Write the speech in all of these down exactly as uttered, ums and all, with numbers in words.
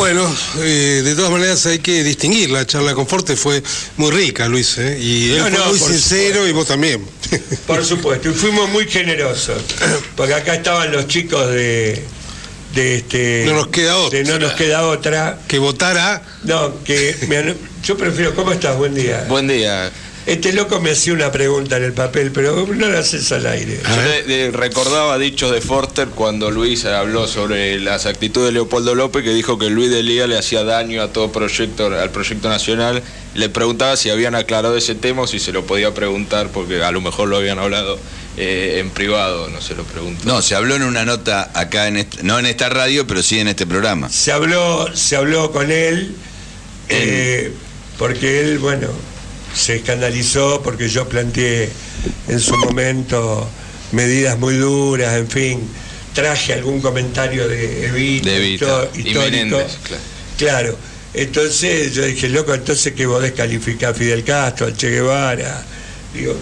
Bueno, eh, de todas maneras hay que distinguir. La charla con Forte fue muy rica, Luis, ¿eh? Y él no, fue no, muy sincero supuesto. Y vos también. Por supuesto, y fuimos muy generosos, porque acá estaban los chicos de... de este No nos queda otra. de no nos queda otra. Que votara. No, que me, yo prefiero... ¿Cómo estás? Buen día. Buen día. Este loco me hacía una pregunta en el papel, pero no la haces al aire. Yo le, le recordaba dichos de Forster cuando Luis habló sobre las actitudes de Leopoldo López, que dijo que Luis de Lía le hacía daño a todo proyecto, al proyecto nacional. Le preguntaba si habían aclarado ese tema o si se lo podía preguntar, porque a lo mejor lo habían hablado eh, en privado, no se lo preguntó. No, se habló en una nota acá, en este, no en esta radio, pero sí en este programa. Se habló, se habló con él, eh, porque él, bueno, se escandalizó porque yo planteé en su momento medidas muy duras, en fin, traje algún comentario de Evita, De Evita, histó- y histórico. Menéndez, claro. Claro, entonces yo dije, loco, entonces que vos descalificás a Fidel Castro, al Che Guevara, digo,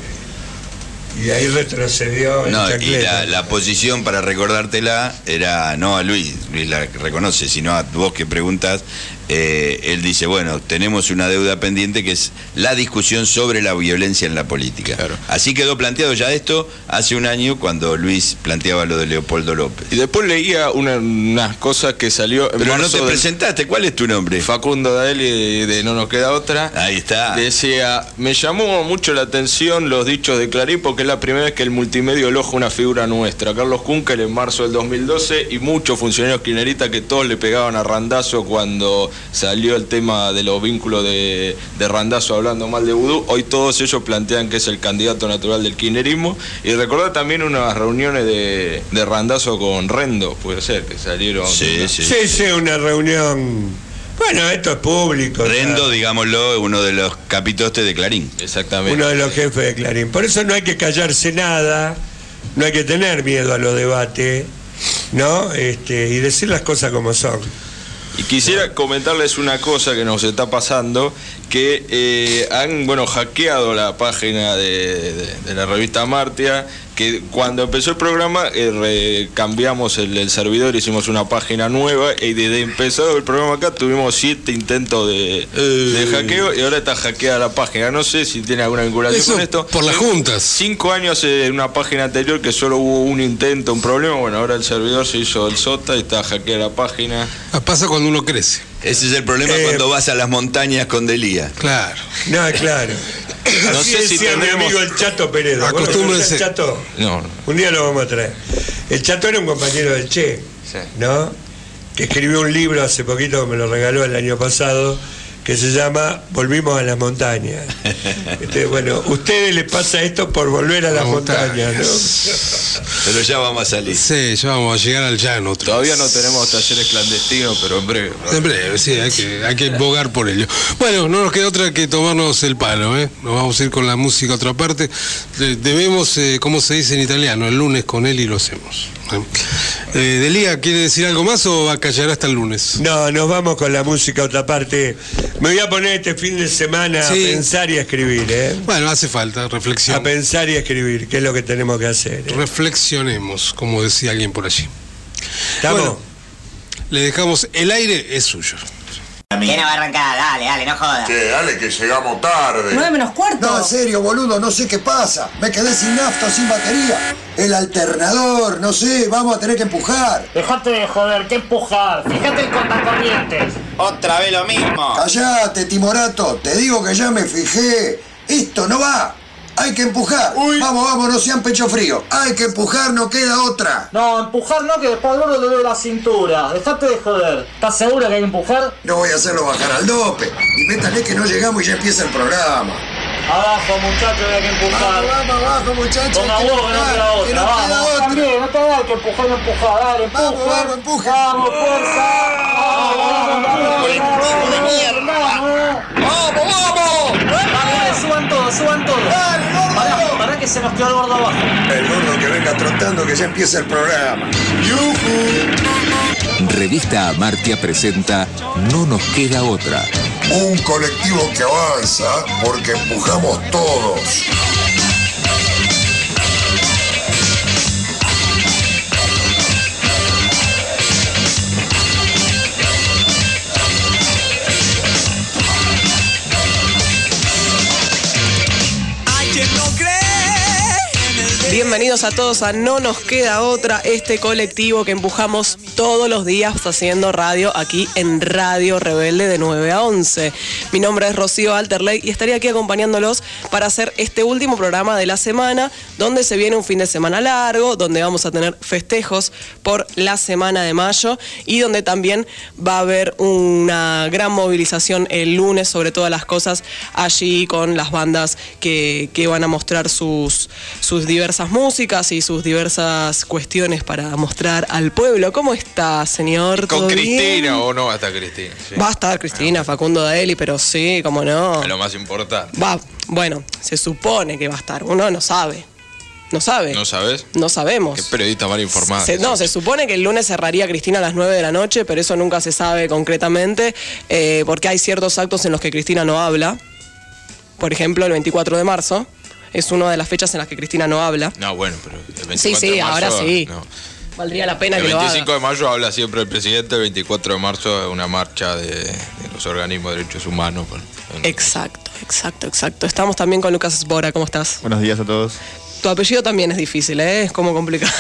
y ahí retrocedió el No, y chancleta. la, la posición para recordártela era no a Luis, Luis la reconoce, sino a vos que preguntas. Eh, él dice, bueno, tenemos una deuda pendiente que es la discusión sobre la violencia en la política. Claro. Así quedó planteado ya esto hace un año cuando Luis planteaba lo de Leopoldo López. Y después leía una- unas cosas que salió en Pero no marzo te del- presentaste, ¿cuál es tu nombre? Facundo Daeli de, de No Nos Queda Otra. Ahí está. Decía, me llamó mucho la atención los dichos de Clarín porque es la primera vez que el multimedio elogia una figura nuestra. Carlos Kunkel en marzo del dos mil doce y muchos funcionarios kirchneristas que todos le pegaban a Randazzo cuando salió el tema de los vínculos de, de Randazzo hablando mal de Vudú. Hoy todos ellos plantean que es el candidato natural del kirchnerismo. Y recordar también unas reuniones de, de Randazzo con Rendo, puede ser, que salieron. Sí, sí. Sí, sí, una reunión. Bueno, esto es público. Rendo, ¿no? digámoslo, uno de los capitostes de Clarín. Exactamente. Uno de los jefes de Clarín. Por eso no hay que callarse nada, no hay que tener miedo a los debates, ¿no? Este, y decir las cosas como son. Y quisiera comentarles una cosa que nos está pasando, que eh, han bueno hackeado la página de, de, de la revista Martia, que cuando empezó el programa eh, re- cambiamos el, el servidor, hicimos una página nueva y desde empezado el programa acá tuvimos siete intentos de, de hackeo y ahora está hackeada la página. No sé si tiene alguna vinculación Eso con esto. por las juntas. Cinco años en una página anterior que solo hubo un intento, un problema. Bueno, ahora el servidor se hizo el sota y está hackeada la página. Ah, pasa cuando uno crece. Ese es el problema Eh, cuando vas a las montañas con Delía. Claro. No, claro. No Así sé si decía mi tendremos- amigo el Chato Peredo. ¿Vos lo Acostúmbrense. conocés, Chato? No, no. Un día lo vamos a traer. El Chato era un compañero del Che, Sí. ¿no? Que escribió un libro hace poquito, que me lo regaló el año pasado, que se llama Volvimos a las montañas. Este, bueno, a ustedes les pasa esto por volver a las montañas, ¿no? Pero ya vamos a salir. Sí, ya vamos a llegar al llano. otra Todavía vez. no tenemos talleres clandestinos, pero en breve. En breve, sí, hay que, hay que bogar por ello. Bueno, no nos queda otra que tomarnos el palo, ¿eh? Nos vamos a ir con la música a otra parte. De- Debemos, eh, como se dice en italiano, el lunes con él y lo hacemos. ¿eh? Eh, Delía, ¿quiere decir algo más o va a callar hasta el lunes? No, nos vamos con la música a otra parte. Me voy a poner este fin de semana Sí. a pensar y a escribir, ¿eh? Bueno, hace falta A reflexión. pensar y a escribir, que es lo que tenemos que hacer. ¿eh? Reflexionemos, como decía alguien por allí. ¿Estamos? Bueno, le dejamos, el aire es suyo. ¿Quién no va a arrancar? Dale, dale, no jodas. Che, dale que llegamos tarde. nueve menos cuarto. No, en serio, boludo, no sé qué pasa. Me quedé sin nafta, sin batería. El alternador, no sé, vamos a tener que empujar. Dejate de joder, que empujar. Fíjate el cortacorrientes. Otra vez lo mismo. Callate, Timorato, te digo que ya me fijé. Esto no va. Hay que empujar. Vamos, vamos, no sean pecho frío. Hay que empujar, no queda otra. No, empujar no, que después al gordo le duele la cintura. Dejate de joder. ¿Estás seguro que hay que empujar? No voy a hacerlo bajar al dope. Y métale que no llegamos y ya empieza el programa. Abajo, muchachos, hay que empujar. Vamos, vamos, abajo, muchachos. Ponga hay que huevo que no empujar, queda que otra. no Vamos, queda otra. también, no te da que empujar, no empujar. Dale, empuje. Vamos, vamos, empuje. Vamos, fuerza. Vamos, vamos, vamos. Colectivo de mierda. Vamos. ¡Vamos, vamos! Dale, dale, suban todos, suban todos. Dale, gordo. Pará, pará que se nos quedó el gordo abajo. El gordo que venga trotando que ya empieza el programa. ¡Yujú! Revista Amartya presenta No Nos Queda Otra. Un colectivo que avanza porque empujamos todos. Bienvenidos a todos a No Nos Queda Otra, este colectivo que empujamos todos los días haciendo radio aquí en Radio Rebelde de nueve a once. Mi nombre es Rocío Alterley y estaría aquí acompañándolos para hacer este último programa de la semana, donde se viene un fin de semana largo, donde vamos a tener festejos por la semana de mayo y donde también va a haber una gran movilización el lunes sobre todas las cosas allí con las bandas que, que van a mostrar sus, sus diversas músicas y sus diversas cuestiones para mostrar al pueblo. ¿Cómo está, señor? ¿Con ¿Todo Cristina bien? o no va a estar Cristina? Sí. Va a estar Cristina, Facundo Daeli, pero sí, cómo no. Es lo más importante. Va, bueno, se supone que va a estar, uno no sabe. ¿No sabe? ¿No sabes? No sabemos. Qué periodista mal informado. Se, no, se supone que el lunes cerraría Cristina a las nueve de la noche, pero eso nunca se sabe concretamente, eh, porque hay ciertos actos en los que Cristina no habla. Por ejemplo, el veinticuatro de marzo es una de las fechas en las que Cristina no habla. No, bueno, pero el veinticuatro Sí, sí, de marzo, ahora sí. No. Valdría la pena El que lo haga. veinticinco de mayo habla siempre el presidente, el veinticuatro de marzo es una marcha de, de los organismos de derechos humanos. Exacto, exacto, exacto. Estamos también con Lucas Sbora, ¿cómo estás? Buenos días a todos. Tu apellido también es difícil, ¿eh? Es como complicado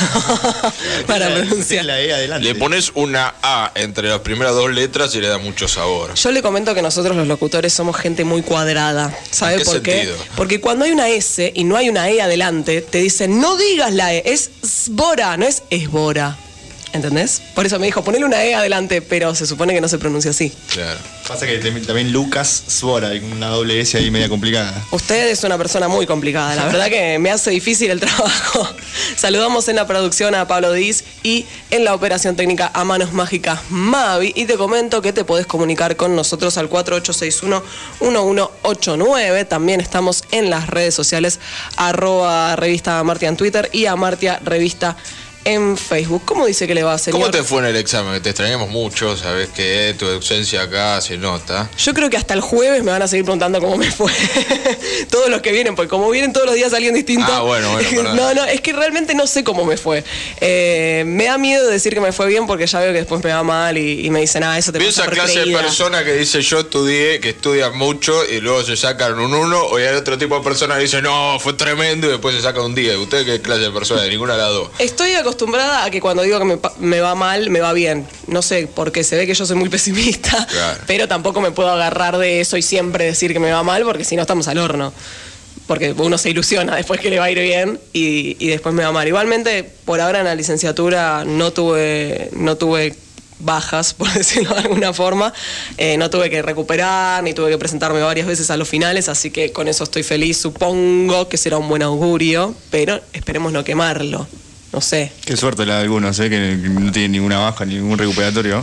para pronunciar. La E adelante. Le pones una A entre las primeras dos letras y le da mucho sabor. Yo le comento que nosotros los locutores somos gente muy cuadrada. ¿Sabe ¿En qué por qué? sentido? Porque cuando hay una S y no hay una E adelante, te dicen, no digas la E, es Sbora, no es Esbora. ¿Entendés? Por eso me dijo, ponele una E adelante, pero se supone que no se pronuncia así. Claro. Pasa que también Lucas Sbora, hay una doble S ahí media complicada. Usted es una persona muy complicada, la verdad que me hace difícil el trabajo. Saludamos en la producción a Pablo Diz y en la operación técnica a Manos Mágicas Mavi. Y te comento que te podés comunicar con nosotros al cuatro ocho seis uno, uno uno ocho nueve. También estamos en las redes sociales, arroba revista Amartia en Twitter y Amartia Revista en Facebook. ¿Cómo dice que le va, señor? ¿Cómo te fue en el examen? Te extrañamos mucho, sabes que tu ausencia acá se nota. Yo creo que hasta el jueves me van a seguir preguntando cómo me fue. Todos los que vienen, porque como vienen todos los días alguien distinto. Ah, bueno, bueno, perdón. No, no, es que realmente no sé cómo me fue. Eh, me da miedo decir que me fue bien porque ya veo que después me va mal y, y me dicen, ah, eso te pasa Esa por clase creída. de persona que dice yo estudié, que estudian mucho y luego se sacan un uno, o hay otro tipo de persona que dice no, fue tremendo y después se saca un diez. ¿Usted qué clase de persona? De ninguna de las dos. Estoy acostumbrada a que cuando digo que me, pa- me va mal, me va bien. No sé, porque se ve que yo soy muy pesimista, Claro. pero tampoco me puedo agarrar de eso y siempre decir que me va mal, porque si no estamos al horno. Porque uno se ilusiona después que le va a ir bien y, y después me va mal. Igualmente, por ahora en la licenciatura no tuve, no tuve bajas, por decirlo de alguna forma. Eh, no tuve que recuperar, ni tuve que presentarme varias veces a los finales, así que con eso estoy feliz. Supongo que será un buen augurio, pero esperemos no quemarlo. No sé. Qué suerte la de algunos, ¿eh? Que no tienen ninguna baja, ningún recuperatorio.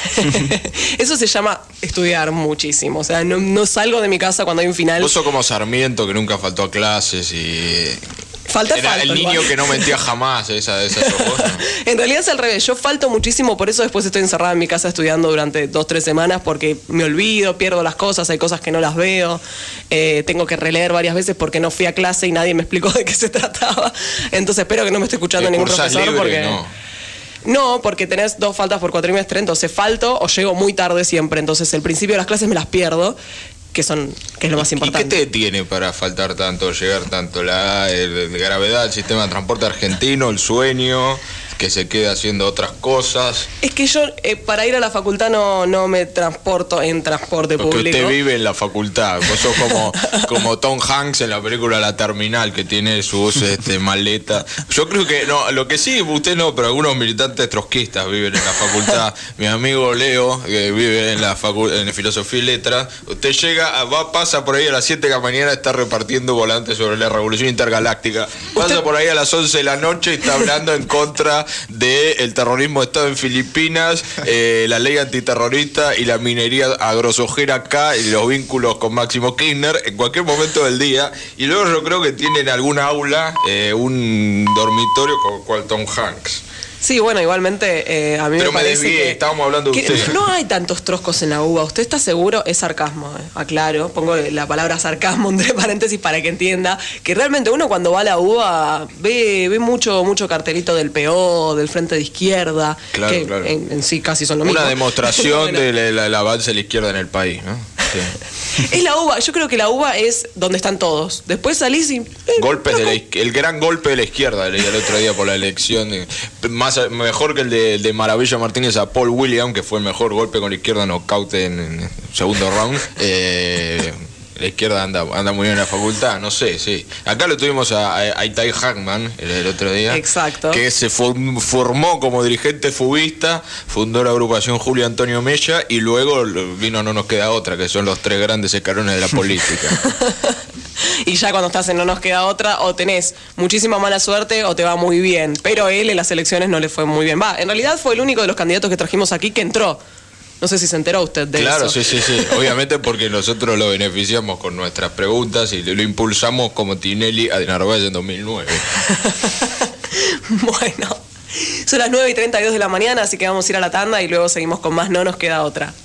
Eso se llama estudiar muchísimo. O sea, no, no salgo de mi casa cuando hay un final. Vos sos como Sarmiento, que nunca faltó a clases y... Falta, Era falto, el niño igual. que no mentía jamás, esa, esa sos vos, ¿no? En realidad es al revés, yo falto muchísimo, por eso después estoy encerrada en mi casa estudiando durante dos, tres semanas, porque me olvido, pierdo las cosas, hay cosas que no las veo, eh, tengo que releer varias veces porque no fui a clase y nadie me explicó de qué se trataba, entonces espero que no me esté escuchando ningún Cursás profesor libre, porque... no. No, porque tenés dos faltas por cuatrimestre, entonces falto o llego muy tarde siempre, entonces el principio de las clases me las pierdo, que son que es lo más ¿Y importante. qué te detiene para faltar tanto, llegar tanto? La el, el gravedad, el sistema de transporte argentino, el sueño, que se queda haciendo otras cosas. Es que yo eh, para ir a la facultad no, no me transporto en transporte Porque público. usted vive en la facultad. Vos sos como, como Tom Hanks en la película La Terminal, que tiene sus este, maleta. Yo creo que, no, lo que sí, usted no, pero algunos militantes trotskistas viven en la facultad. Mi amigo Leo, que vive en la facu en Filosofía y Letras, usted llega, a- va, pasa por ahí a las siete de la mañana, está repartiendo volantes sobre la revolución intergaláctica. Pasa por ahí a las once de la noche y está hablando en contra del terrorismo de Estado en Filipinas, eh, la ley antiterrorista y la minería agrosojera acá y los vínculos con Máximo Kirchner en cualquier momento del día. Y luego yo creo que tiene en alguna aula eh, un dormitorio con cual Tom Hanks. Sí, bueno, igualmente eh, a mí Pero me me parece desvié, que, estábamos hablando de que usted. no hay tantos troscos en la uva. ¿Usted está seguro? Es sarcasmo, eh. aclaro. Pongo la palabra sarcasmo entre paréntesis para que entienda que realmente uno cuando va a la uva ve, ve mucho, mucho cartelito del P O, del Frente de Izquierda, Claro, que claro. En, en sí casi son lo mismo. Una demostración Bueno. del del avance de la izquierda en el país, ¿no? sí. Es la uva, yo creo que la uva es donde están todos. Después salís y... eh, Golpes de loco. la, iz- el gran golpe de la izquierda, leí el otro día por la elección. de- más Mejor que el de, el de Maravilla Martínez a Paul William, que fue el mejor golpe con la izquierda knockout en, en segundo round. Eh, la izquierda anda, anda muy bien en la facultad, no sé, sí. Acá lo tuvimos a, a, a Itai Hackman el, el otro día. Exacto. Que se form- formó como dirigente fubista, fundó la agrupación Julio Antonio Mella y luego lo- vino No Nos Queda Otra, que son los tres grandes escalones de la política. Y ya cuando estás en No Nos Queda Otra, o tenés muchísima mala suerte o te va muy bien. Pero él en las elecciones no le fue muy bien. Va, en realidad fue el único de los candidatos que trajimos aquí que entró. No sé si se enteró usted de Claro, eso. sí, sí, sí. Obviamente porque nosotros lo beneficiamos con nuestras preguntas y lo impulsamos como Tinelli a Narváez en dos mil nueve. Bueno, son las nueve y treinta y dos de la mañana, así que vamos a ir a la tanda y luego seguimos con más No Nos Queda Otra.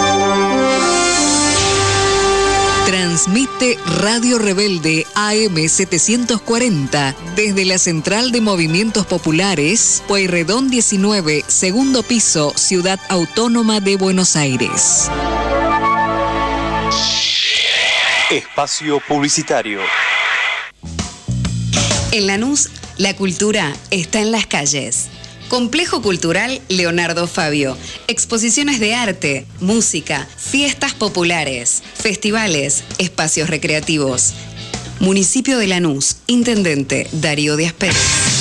Transmite Radio Rebelde A M setecientos cuarenta desde la Central de Movimientos Populares, Pueyrredón diecinueve, segundo piso, Ciudad Autónoma de Buenos Aires. Espacio publicitario. En Lanús, la cultura está en las calles. Complejo Cultural Leonardo Fabio. Exposiciones de arte, música, fiestas populares, festivales, espacios recreativos. Municipio de Lanús. Intendente Darío Díaz Pérez.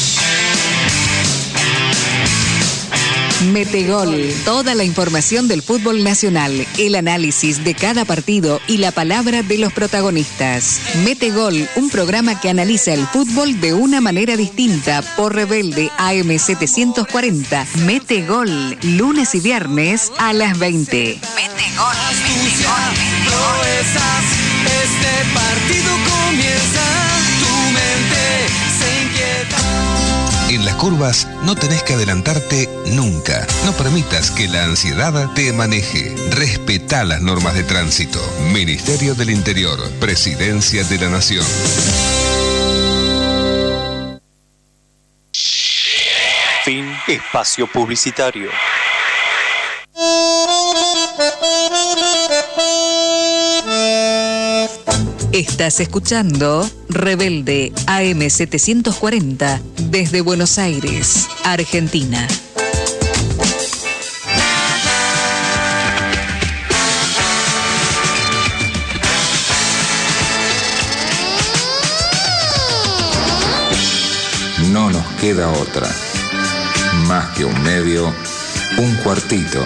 Metegol, toda la información del fútbol nacional, el análisis de cada partido y la palabra de los protagonistas. Metegol, un programa que analiza el fútbol de una manera distinta por Rebelde A M setecientos cuarenta. Metegol, lunes y viernes a las veinte. Metegol, Este partido comienza, tu mente se inquieta. En las curvas no tenés que adelantarte nunca. No permitas que la ansiedad te maneje. Respetá las normas de tránsito. Ministerio del Interior, Presidencia de la Nación. Fin espacio publicitario. Estás escuchando Rebelde A M setecientos cuarenta desde Buenos Aires, Argentina. No nos queda otra. Más que un medio, un cuartito.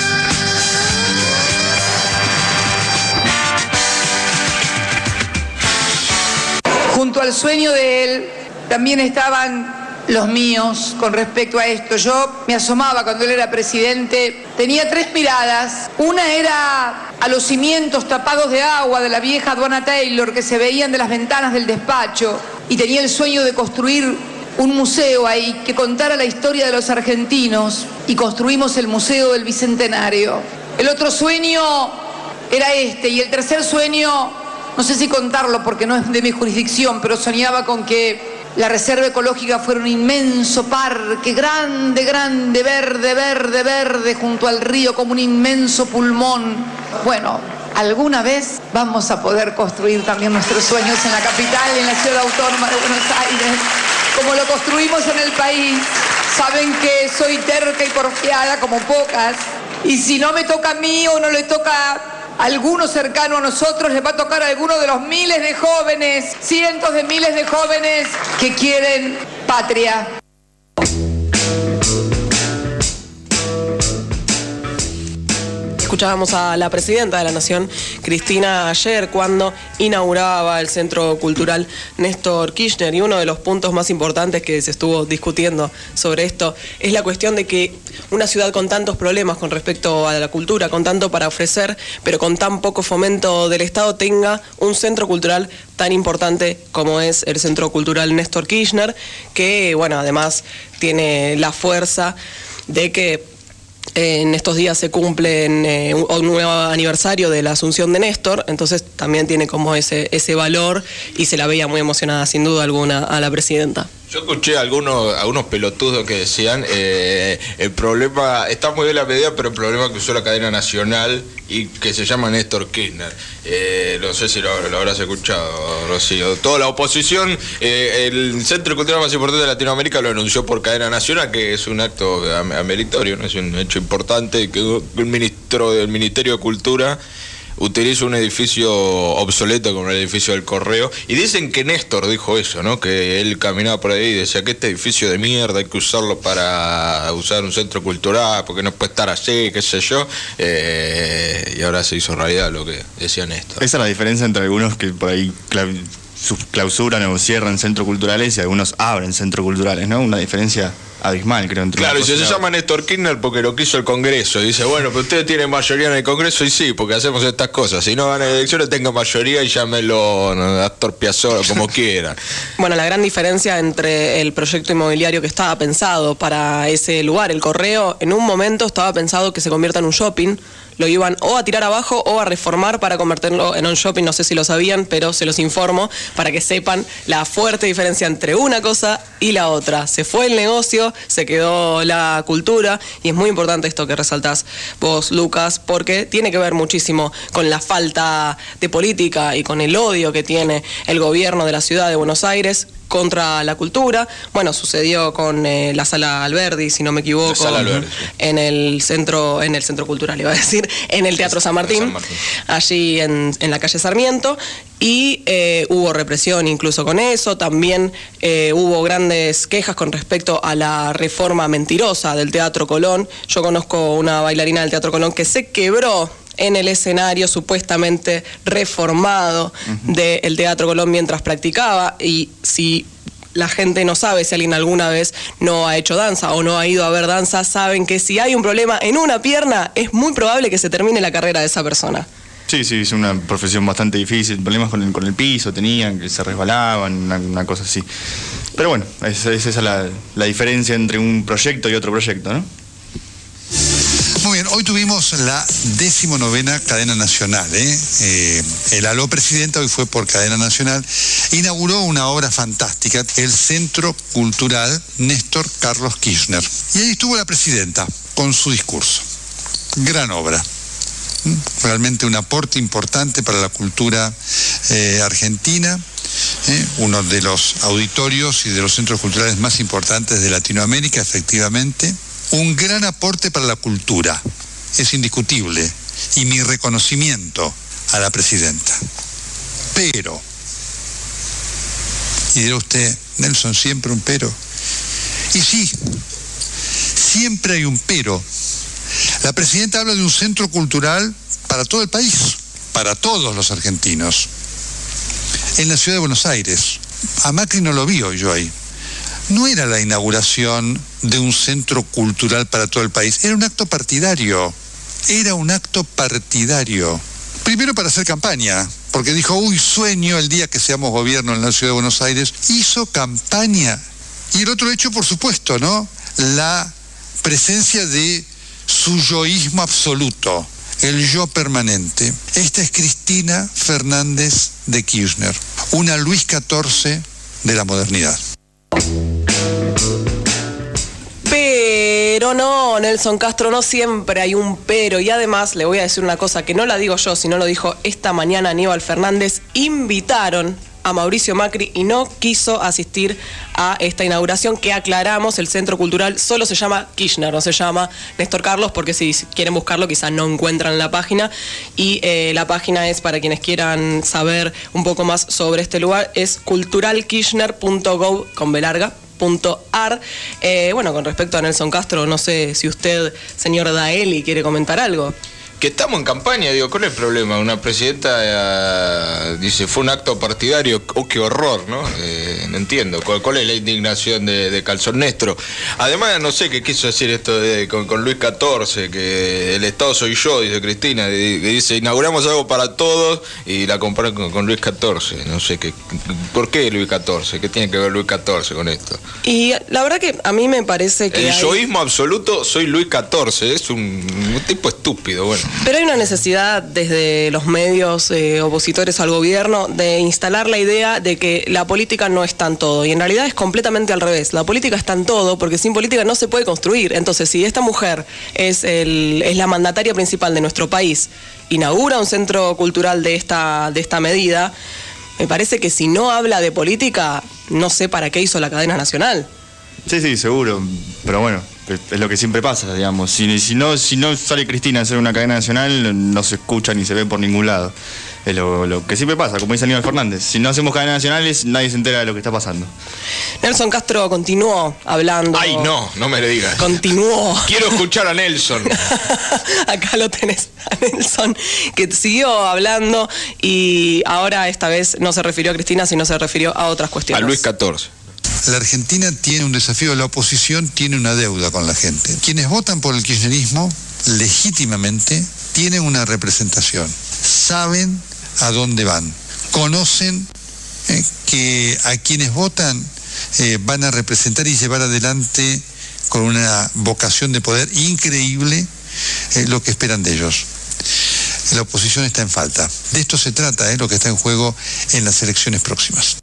Junto al sueño de él también estaban los míos con respecto a esto. Yo me asomaba cuando él era presidente, tenía tres miradas. Una era a los cimientos tapados de agua de la vieja aduana Taylor que se veían de las ventanas del despacho, y tenía el sueño de construir un museo ahí que contara la historia de los argentinos, y construimos el Museo del Bicentenario. El otro sueño era este, y el tercer sueño, no sé si contarlo porque no es de mi jurisdicción, pero soñaba con que la Reserva Ecológica fuera un inmenso parque, grande, grande, verde, verde, verde, junto al río como un inmenso pulmón. Bueno, alguna vez vamos a poder construir también nuestros sueños en la capital y en la Ciudad Autónoma de Buenos Aires, como lo construimos en el país. Saben que soy terca y porfiada como pocas, y si no me toca a mí o no le toca a alguno cercano a nosotros, le va a tocar a alguno de los miles de jóvenes, cientos de miles de jóvenes que quieren patria. Escuchábamos a la presidenta de la Nación, Cristina, ayer cuando inauguraba el Centro Cultural Néstor Kirchner, y uno de los puntos más importantes que se estuvo discutiendo sobre esto es la cuestión de que una ciudad con tantos problemas con respecto a la cultura, con tanto para ofrecer, pero con tan poco fomento del Estado, tenga un centro cultural tan importante como es el Centro Cultural Néstor Kirchner, que, bueno, además tiene la fuerza de que en estos días se cumple eh, un, un nuevo aniversario de la asunción de Néstor, entonces también tiene como ese, ese valor, y se la veía muy emocionada sin duda alguna a la presidenta. Yo escuché a algunos, algunos pelotudos que decían, eh, el problema, está muy bien la medida, pero el problema que usó la cadena nacional y que se llama Néstor Kirchner. Eh, no sé si lo, lo habrás escuchado, Rocío. Toda la oposición, eh, el centro cultural más importante de Latinoamérica lo anunció por cadena nacional, que es un acto ameritorio, ¿no? Es un hecho importante, que el ministro del Ministerio de Cultura utiliza un edificio obsoleto como el edificio del Correo, y dicen que Néstor dijo eso, ¿no? Que él caminaba por ahí y decía que este edificio de mierda hay que usarlo para usar un centro cultural, porque no puede estar así, qué sé yo, eh, y ahora se hizo realidad lo que decía Néstor. Esa es la diferencia entre algunos que por ahí clau- clausuran o cierran centros culturales y algunos abren centros culturales, ¿no? Una diferencia abismal, creo. Entre claro, y se, se llama Néstor Kirchner porque lo quiso el Congreso. Y dice, bueno, pero ustedes tienen mayoría en el Congreso, y sí, porque hacemos estas cosas. Si no ganan elecciones, tengan mayoría y llámenlo ¿no? Astor Piazzolla, como quieran. Bueno, la gran diferencia entre el proyecto inmobiliario que estaba pensado para ese lugar, el Correo, en un momento estaba pensado que se convierta en un shopping. Lo iban o a tirar abajo o a reformar para convertirlo en un shopping, no sé si lo sabían, pero se los informo para que sepan la fuerte diferencia entre una cosa y la otra. Se fue el negocio, se quedó la cultura, y es muy importante esto que resaltás vos, Lucas, porque tiene que ver muchísimo con la falta de política y con el odio que tiene el gobierno de la ciudad de Buenos Aires contra la cultura. Bueno, sucedió con eh, la Sala Alberdi, si no me equivoco, la Sala Alberdi, sí. en el centro, en el centro cultural, iba a decir, en el Teatro San Martín, San Martín. allí en, en la calle Sarmiento, y eh, hubo represión incluso con eso. También eh, hubo grandes quejas con respecto a la reforma mentirosa del Teatro Colón. Yo conozco una bailarina del Teatro Colón que se quebró en el escenario supuestamente reformado uh-huh. del Teatro Colón mientras practicaba, y si la gente no sabe, si alguien alguna vez no ha hecho danza o no ha ido a ver danza, saben que si hay un problema en una pierna, es muy probable que se termine la carrera de esa persona. Sí, sí, es una profesión bastante difícil, problemas con el, con el piso tenían, que se resbalaban, una, una cosa así. Pero bueno, esa es esa la, la diferencia entre un proyecto y otro proyecto, ¿no? Muy bien, hoy tuvimos la decimonovena cadena nacional. ¿eh? Eh, el Aló Presidenta hoy fue por cadena nacional. Inauguró una obra fantástica, el Centro Cultural Néstor Carlos Kirchner. Y ahí estuvo la presidenta con su discurso. Gran obra. Realmente un aporte importante para la cultura eh, argentina. ¿eh? Uno de los auditorios y de los centros culturales más importantes de Latinoamérica, efectivamente. Un gran aporte para la cultura, es indiscutible, y mi reconocimiento a la presidenta. Pero, y dirá usted, Nelson, siempre un pero. Y sí, siempre hay un pero. La presidenta habla de un centro cultural para todo el país, para todos los argentinos. En la ciudad de Buenos Aires, a Macri no lo vi hoy yo ahí. No era la inauguración de un centro cultural para todo el país, era un acto partidario, era un acto partidario. Primero para hacer campaña, porque dijo, uy, sueño el día que seamos gobierno en la ciudad de Buenos Aires, hizo campaña. Y el otro hecho, por supuesto, ¿no? La presencia de su yoísmo absoluto, el yo permanente. Esta es Cristina Fernández de Kirchner, una Luis catorce de la modernidad. Pero no, Nelson Castro, no siempre hay un pero. Y además le voy a decir una cosa que no la digo yo, sino lo dijo esta mañana Aníbal Fernández. Invitaron a Mauricio Macri y no quiso asistir a esta inauguración, que aclaramos, el Centro Cultural solo se llama Kirchner, no se llama Néstor Carlos, porque si quieren buscarlo quizás no encuentran la página, y eh, la página es, para quienes quieran saber un poco más sobre este lugar, es culturalkirchner punto gov con B larga. Punto ar. Eh, bueno, con respecto a Nelson Castro, no sé si usted, señor Daeli, quiere comentar algo. Que estamos en campaña, digo, ¿cuál es el problema? Una presidenta eh, dice, fue un acto partidario, oh, qué horror, ¿no? Eh, no entiendo, ¿cuál, cuál es la indignación de, de Calzón Nestro? Además, no sé qué quiso decir esto de, con, con Luis catorce, que el Estado soy yo, dice Cristina, que dice, inauguramos algo para todos, y la comparan con, con Luis catorce, no sé, qué, ¿por qué Luis catorce? ¿Qué tiene que ver Luis catorce con esto? Y la verdad que a mí me parece que el hay... yoísmo absoluto, soy Luis catorce, es un, un tipo estúpido, bueno. Pero hay una necesidad desde los medios eh, opositores al gobierno de instalar la idea de que la política no está en todo. Y en realidad es completamente al revés. La política está en todo porque sin política no se puede construir. Entonces, si esta mujer es, el, es la mandataria principal de nuestro país, inaugura un centro cultural de esta, de esta medida, me parece que si no habla de política, no sé para qué hizo la cadena nacional. Sí, sí, seguro. Pero bueno, es lo que siempre pasa, digamos. Si, si, no, si no sale Cristina a hacer una cadena nacional, no se escucha ni se ve por ningún lado. Es lo, lo que siempre pasa, como dice Aníbal Fernández. Si no hacemos cadenas nacionales, nadie se entera de lo que está pasando. Nelson Castro continuó hablando. Ay, no, no me le digas. Continuó. Quiero escuchar a Nelson. Acá lo tenés, a Nelson, que siguió hablando y ahora esta vez no se refirió a Cristina, sino se refirió a otras cuestiones. A Luis catorce. La Argentina tiene un desafío, la oposición tiene una deuda con la gente. Quienes votan por el kirchnerismo, legítimamente, tienen una representación. Saben a dónde van. Conocen eh, que a quienes votan eh, van a representar y llevar adelante con una vocación de poder increíble eh, lo que esperan de ellos. La oposición está en falta. De esto se trata, eh, lo que está en juego en las elecciones próximas.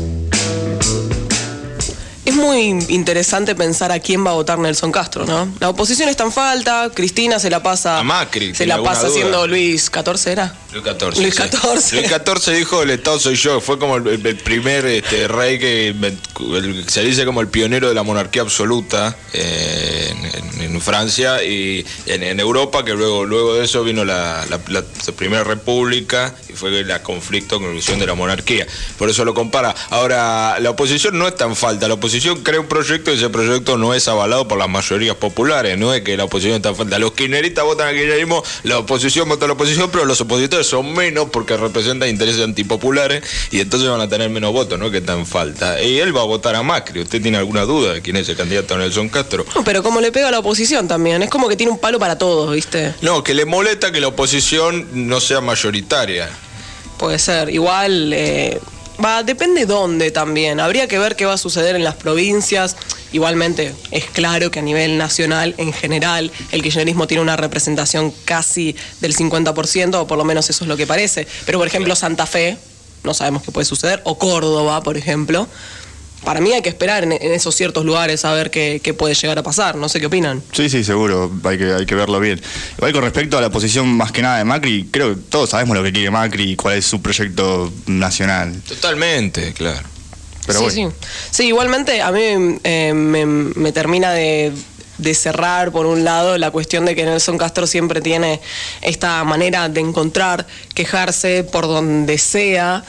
Es muy interesante pensar a quién va a votar Nelson Castro, ¿no? La oposición está en falta, Cristina se la pasa... A Macri. Se la pasa haciendo Luis catorce, ¿era? Luis catorce. Luis sí. catorce. Luis catorce dijo: el Estado soy yo. Fue como el, el primer este, rey que el, se dice como el pionero de la monarquía absoluta eh, en, en, en Francia y en, en Europa, que luego, luego de eso vino la, la, la, la primera república y fue el conflicto con la ilusión de la monarquía. Por eso lo compara. Ahora, la oposición no está en falta. La oposición crea un proyecto y ese proyecto no es avalado por las mayorías populares. No es que la oposición está en falta. Los kirchneristas votan al kirchnerismo, la oposición vota a la oposición, pero los opositores son menos porque representan intereses antipopulares y entonces van a tener menos votos, ¿no? Que está en falta. Y él va a votar a Macri. ¿Usted tiene alguna duda de quién es el candidato a Nelson Castro? No, pero como le pega a la oposición también. Es como que tiene un palo para todos, ¿viste? No, que le molesta que la oposición no sea mayoritaria. Puede ser. Igual... Eh... Va, depende dónde también. Habría que ver qué va a suceder en las provincias. Igualmente, es claro que a nivel nacional, en general, el kirchnerismo tiene una representación casi del cincuenta por ciento, o por lo menos eso es lo que parece. Pero, por ejemplo, Santa Fe, no sabemos qué puede suceder, o Córdoba, por ejemplo. Para mí hay que esperar en, en esos ciertos lugares a ver qué, qué puede llegar a pasar. No sé qué opinan. Sí, sí, seguro. Hay que, hay que verlo bien. Igual con respecto a la posición más que nada de Macri, creo que todos sabemos lo que quiere Macri y cuál es su proyecto nacional. Totalmente, claro. Pero sí, bueno. sí. Sí, igualmente a mí eh, me, me termina de... de cerrar, por un lado, la cuestión de que Nelson Castro siempre tiene esta manera de encontrar, quejarse por donde sea.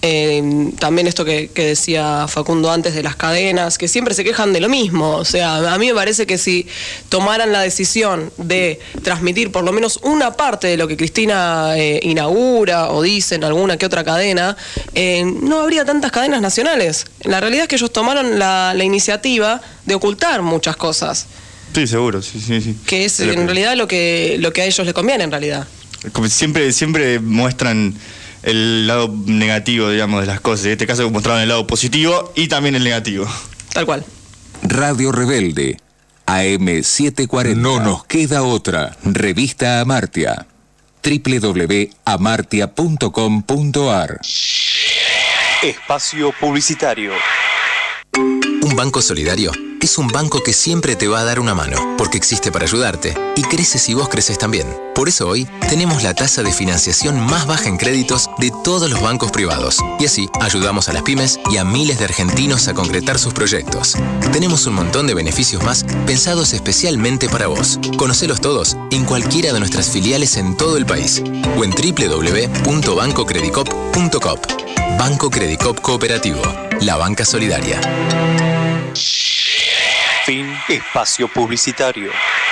Eh, también esto que, que decía Facundo antes de las cadenas, que siempre se quejan de lo mismo. O sea, a mí me parece que si tomaran la decisión de transmitir por lo menos una parte de lo que Cristina eh, inaugura o dice en alguna que otra cadena, eh, no habría tantas cadenas nacionales. La realidad es que ellos tomaron la, la iniciativa de ocultar muchas cosas. Sí, seguro, sí, sí, sí. Que es en que... realidad lo que, lo que a ellos les conviene en realidad. Como siempre, siempre muestran el lado negativo, digamos, de las cosas. En este caso mostraron el lado positivo y también el negativo. Tal cual. Radio Rebelde, A M setecientos cuarenta. No nos queda otra. Revista Amartya. doble u doble u doble u punto amartya punto com punto a r. Espacio publicitario. Un banco solidario es un banco que siempre te va a dar una mano, porque existe para ayudarte, y crece si vos creces también. Por eso hoy tenemos la tasa de financiación más baja en créditos de todos los bancos privados, y así ayudamos a las pymes y a miles de argentinos a concretar sus proyectos. Tenemos un montón de beneficios más pensados especialmente para vos. Conocelos todos en cualquiera de nuestras filiales en todo el país, o en doble u doble u doble u punto banco credicop punto com. Banco Credicop Cooperativo, la banca solidaria. Fin espacio publicitario.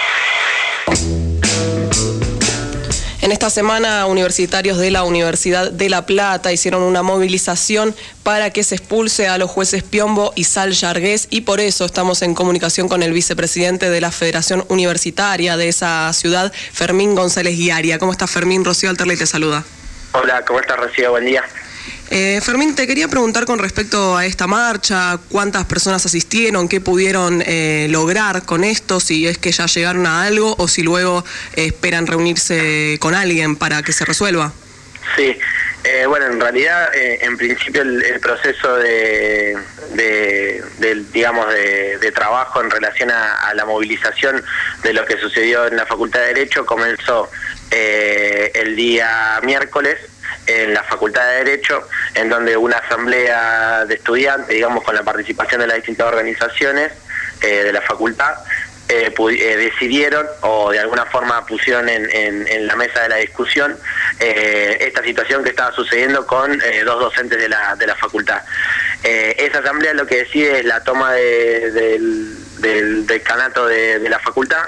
En esta semana, universitarios de la Universidad de La Plata hicieron una movilización para que se expulse a los jueces Piombo y Sal Yargués, y por eso estamos en comunicación con el vicepresidente de la Federación Universitaria de esa ciudad, Fermín González Guiaria. ¿Cómo estás, Fermín? Rocío Alterley te saluda. Hola, ¿cómo estás, Rocío? Buen día. Eh, Fermín, te quería preguntar con respecto a esta marcha, cuántas personas asistieron, qué pudieron eh, lograr con esto, si es que ya llegaron a algo o si luego eh, esperan reunirse con alguien para que se resuelva. Sí, eh, bueno, en realidad, eh, en principio el, el proceso de, de, de digamos, de, de trabajo en relación a, a la movilización de lo que sucedió en la Facultad de Derecho comenzó eh, el día miércoles en la Facultad de Derecho, en donde una asamblea de estudiantes, digamos, con la participación de las distintas organizaciones eh, de la facultad, Eh, eh, decidieron o de alguna forma pusieron en, en, en la mesa de la discusión eh, esta situación que estaba sucediendo con eh, dos docentes de la, de la facultad. Eh, esa asamblea lo que decide es la toma de, del, del decanato de, de la facultad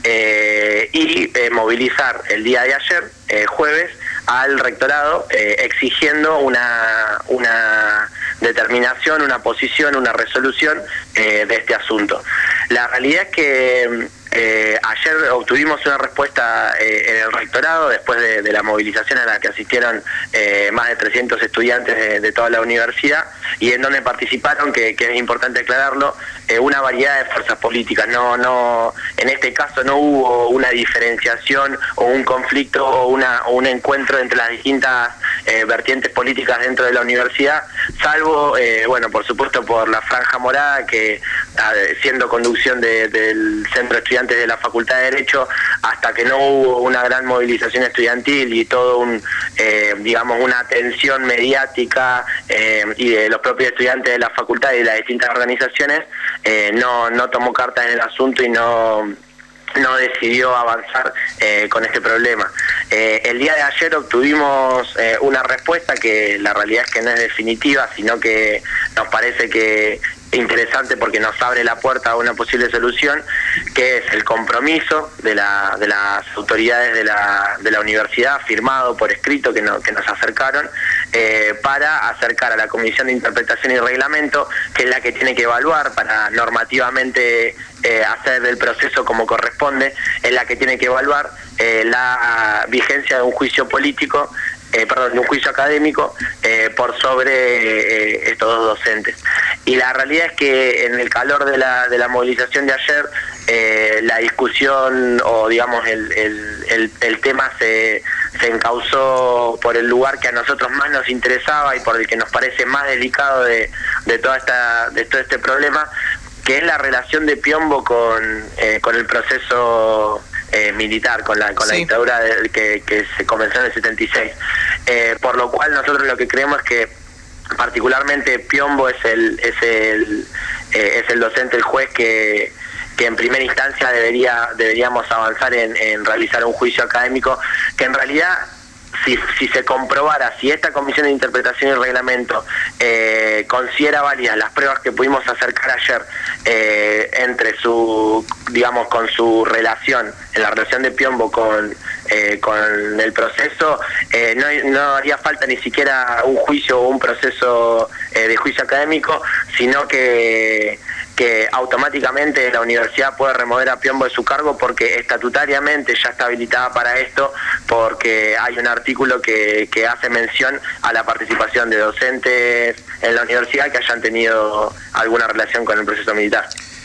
eh, y eh, movilizar el día de ayer, eh, jueves, al rectorado eh, exigiendo una, una determinación, una posición, una resolución eh, de este asunto. La realidad es que eh, ayer obtuvimos una respuesta eh, en el rectorado después de, de la movilización a la que asistieron eh, más de trescientos estudiantes de, de toda la universidad y en donde participaron, que, que es importante aclararlo, eh, una variedad de fuerzas políticas. No, no, en este caso no hubo una diferenciación o un conflicto o, una, o un encuentro entre las distintas eh, vertientes políticas dentro de la universidad, salvo, eh, bueno, por supuesto por la Franja Morada, que siendo conducción de, del Centro de Estudiantes de la Facultad de Derecho, hasta que no hubo una gran movilización estudiantil y todo un, eh, digamos, una atención mediática eh, y de los propios estudiantes de la facultad y de las distintas organizaciones, eh, no, no tomó cartas en el asunto y no... no decidió avanzar eh, con este problema. Eh, el día de ayer obtuvimos eh, una respuesta que la realidad es que no es definitiva, sino que nos parece que interesante porque nos abre la puerta a una posible solución, que es el compromiso de, la, de las autoridades de la, de la universidad, firmado por escrito, que, no, que nos acercaron, eh, para acercar a la Comisión de Interpretación y Reglamento, que es la que tiene que evaluar para normativamente eh, hacer el proceso como corresponde, es la que tiene que evaluar eh, la vigencia de un juicio político, Eh, perdón, de un juicio académico eh, por sobre eh, estos dos docentes. Y la realidad es que en el calor de la, de la movilización de ayer, eh, la discusión o digamos el, el, el, el tema se, se encauzó por el lugar que a nosotros más nos interesaba y por el que nos parece más delicado de, de, toda esta, de todo este problema, que es la relación de Piombo con, eh, con el proceso Eh, militar, con la con la sí. dictadura de, que, que se comenzó en el setenta y seis. Eh, por lo cual nosotros lo que creemos es que particularmente Piombo es el es el eh, es el docente, el juez que que en primera instancia debería deberíamos avanzar en, en realizar un juicio académico que en realidad Si, si se comprobara, si esta Comisión de Interpretación y Reglamento eh, considera válidas las pruebas que pudimos acercar ayer eh, entre su, digamos, con su relación, en la relación de Piombo con, eh, con el proceso, eh, no, no haría falta ni siquiera un juicio o un proceso eh, de juicio académico, sino que que automáticamente la universidad puede remover a Piombo de su cargo porque estatutariamente ya está habilitada para esto, porque hay un artículo que, que hace mención a la participación de docentes en la universidad que hayan tenido alguna relación con el proceso militar.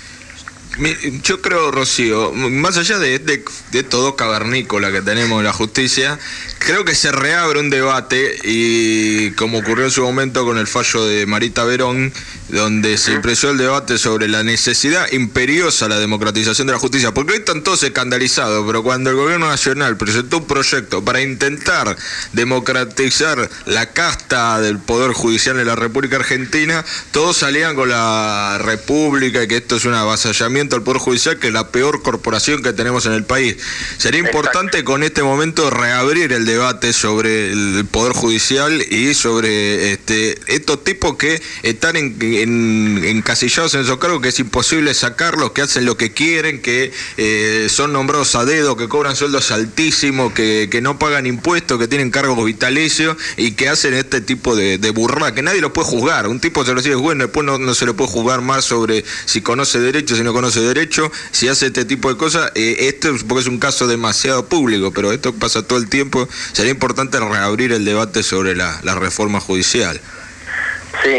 Yo creo, Rocío, más allá de, de, de todo cavernícola que tenemos en la justicia, creo que se reabre un debate y como ocurrió en su momento con el fallo de Marita Verón, donde se impresionó el debate sobre la necesidad imperiosa de la democratización de la justicia, porque hoy están todos escandalizados, pero cuando el gobierno nacional presentó un proyecto para intentar democratizar la casta del Poder Judicial en la República Argentina, todos salían con la República y que esto es un avasallamiento al Poder Judicial, que es la peor corporación que tenemos en el país. Sería importante con este momento reabrir el debate sobre el Poder Judicial y sobre este estos tipos que están en, en, encasillados en esos cargos, que es imposible sacarlos, que hacen lo que quieren, que eh, son nombrados a dedo, que cobran sueldos altísimos, que, que no pagan impuestos, que tienen cargos vitalicios y que hacen este tipo de, de burla, que nadie lo puede juzgar. Un tipo se lo dice, bueno, después no, no se le puede juzgar más sobre si conoce derecho, si no conoce derecho, si hace este tipo de cosas. Eh, esto es porque es un caso demasiado público, pero esto pasa todo el tiempo sería importante reabrir el debate sobre la, la reforma judicial. Sí,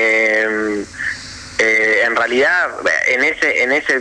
eh, eh, en realidad en ese en ese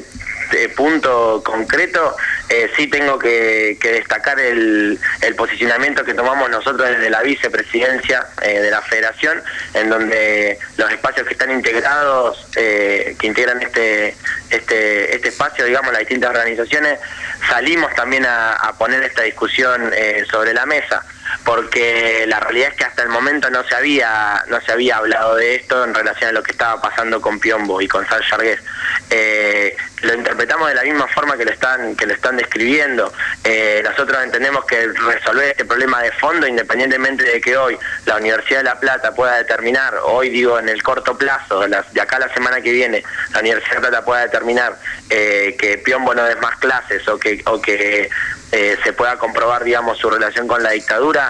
punto concreto eh, sí tengo que, que destacar el, el posicionamiento que tomamos nosotros desde la vicepresidencia eh, de la Federación, en donde los espacios que están integrados, eh, que integran este este este espacio, digamos, las distintas organizaciones, salimos también a, a poner esta discusión eh, sobre la mesa, porque la realidad es que hasta el momento no se había no se había hablado de esto en relación a lo que estaba pasando con Piombo y con Sal Yargués. Eh, lo interpretamos de la misma forma que lo están que lo están describiendo. Eh, nosotros entendemos que resolver este problema de fondo, independientemente de que hoy la Universidad de La Plata pueda determinar, hoy digo en el corto plazo, las, de acá a la semana que viene, la Universidad de La Plata pueda determinar eh, que Piombo no des más clases o que o que eh, se pueda comprobar, digamos, su relación con la dictadura.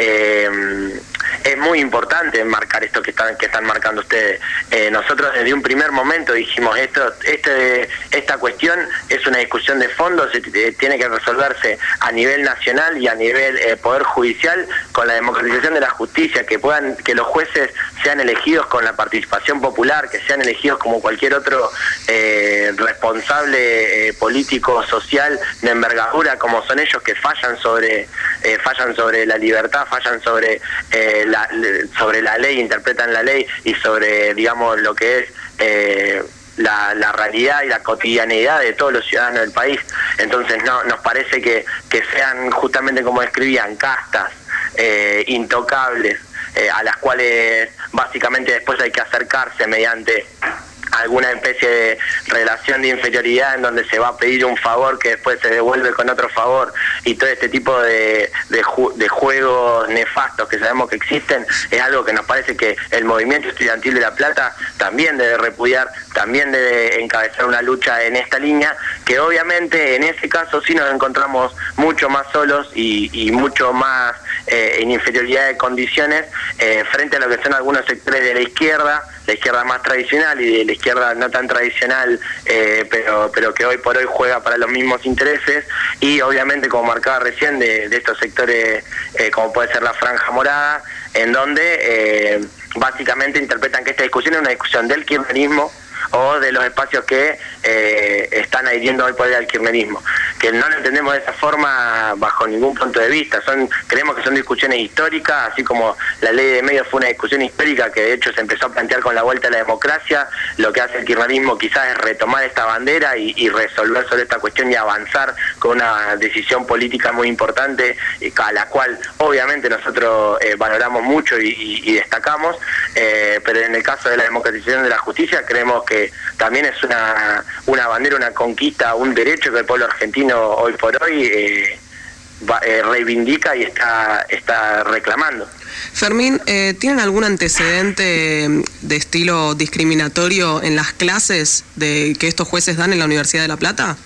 Eh, es muy importante marcar esto que están que están marcando ustedes. Eh, nosotros desde un primer momento dijimos esto, este, esta cuestión es una discusión de fondo, se eh, tiene que resolverse a nivel nacional y a nivel eh, poder judicial, con la democratización de la justicia, que puedan que los jueces sean elegidos con la participación popular, que sean elegidos como cualquier otro eh, responsable eh, político social de envergadura, como son ellos, que fallan sobre eh, fallan sobre la libertad, fallan sobre eh, la, sobre la ley, interpretan la ley y sobre, digamos, lo que es eh, la, la realidad y la cotidianeidad de todos los ciudadanos del país. Entonces no nos parece que, que sean, justamente como describían, castas eh, intocables, eh, a las cuales básicamente después hay que acercarse mediante alguna especie de relación de inferioridad en donde se va a pedir un favor que después se devuelve con otro favor, y todo este tipo de, de, ju de juegos nefastos que sabemos que existen, es algo que nos parece que el movimiento estudiantil de La Plata también debe repudiar, también debe encabezar una lucha en esta línea, que obviamente en ese caso sí nos encontramos mucho más solos y, y mucho más eh, en inferioridad de condiciones eh, frente a lo que son algunos sectores de la izquierda, la izquierda más tradicional y de la izquierda no tan tradicional, eh, pero pero que hoy por hoy juega para los mismos intereses, y obviamente, como marcaba recién, de, de estos sectores eh, como puede ser la Franja Morada, en donde eh, básicamente interpretan que esta discusión es una discusión del kirchnerismo o de los espacios que eh, están adhiriendo hoy por el al kirchnerismo, que no lo entendemos de esa forma bajo ningún punto de vista. Son creemos que son discusiones históricas, así como la ley de medios fue una discusión histórica que de hecho se empezó a plantear con la vuelta a la democracia. Lo que hace el kirchnerismo quizás es retomar esta bandera y, y resolver sobre esta cuestión y avanzar con una decisión política muy importante, a la cual obviamente nosotros eh, valoramos mucho y, y, y destacamos, eh, pero en el caso de la democratización de la justicia creemos que también es una, una bandera, una conquista, un derecho que el pueblo argentino hoy por hoy eh, va, eh, reivindica y está, está reclamando. Fermín, eh, ¿tienen algún antecedente de estilo discriminatorio en las clases de que estos jueces dan en la Universidad de La Plata?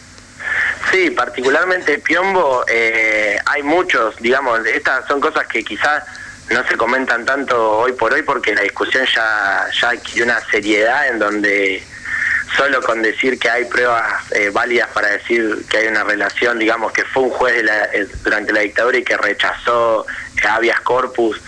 Sí, particularmente Piombo, eh, hay muchos, digamos, estas son cosas que quizás no se comentan tanto hoy por hoy porque la discusión ya, ya adquirió una seriedad en donde solo con decir que hay pruebas eh, válidas para decir que hay una relación, digamos, que fue un juez de la, eh, durante la dictadura y que rechazó eh, habeas corpus,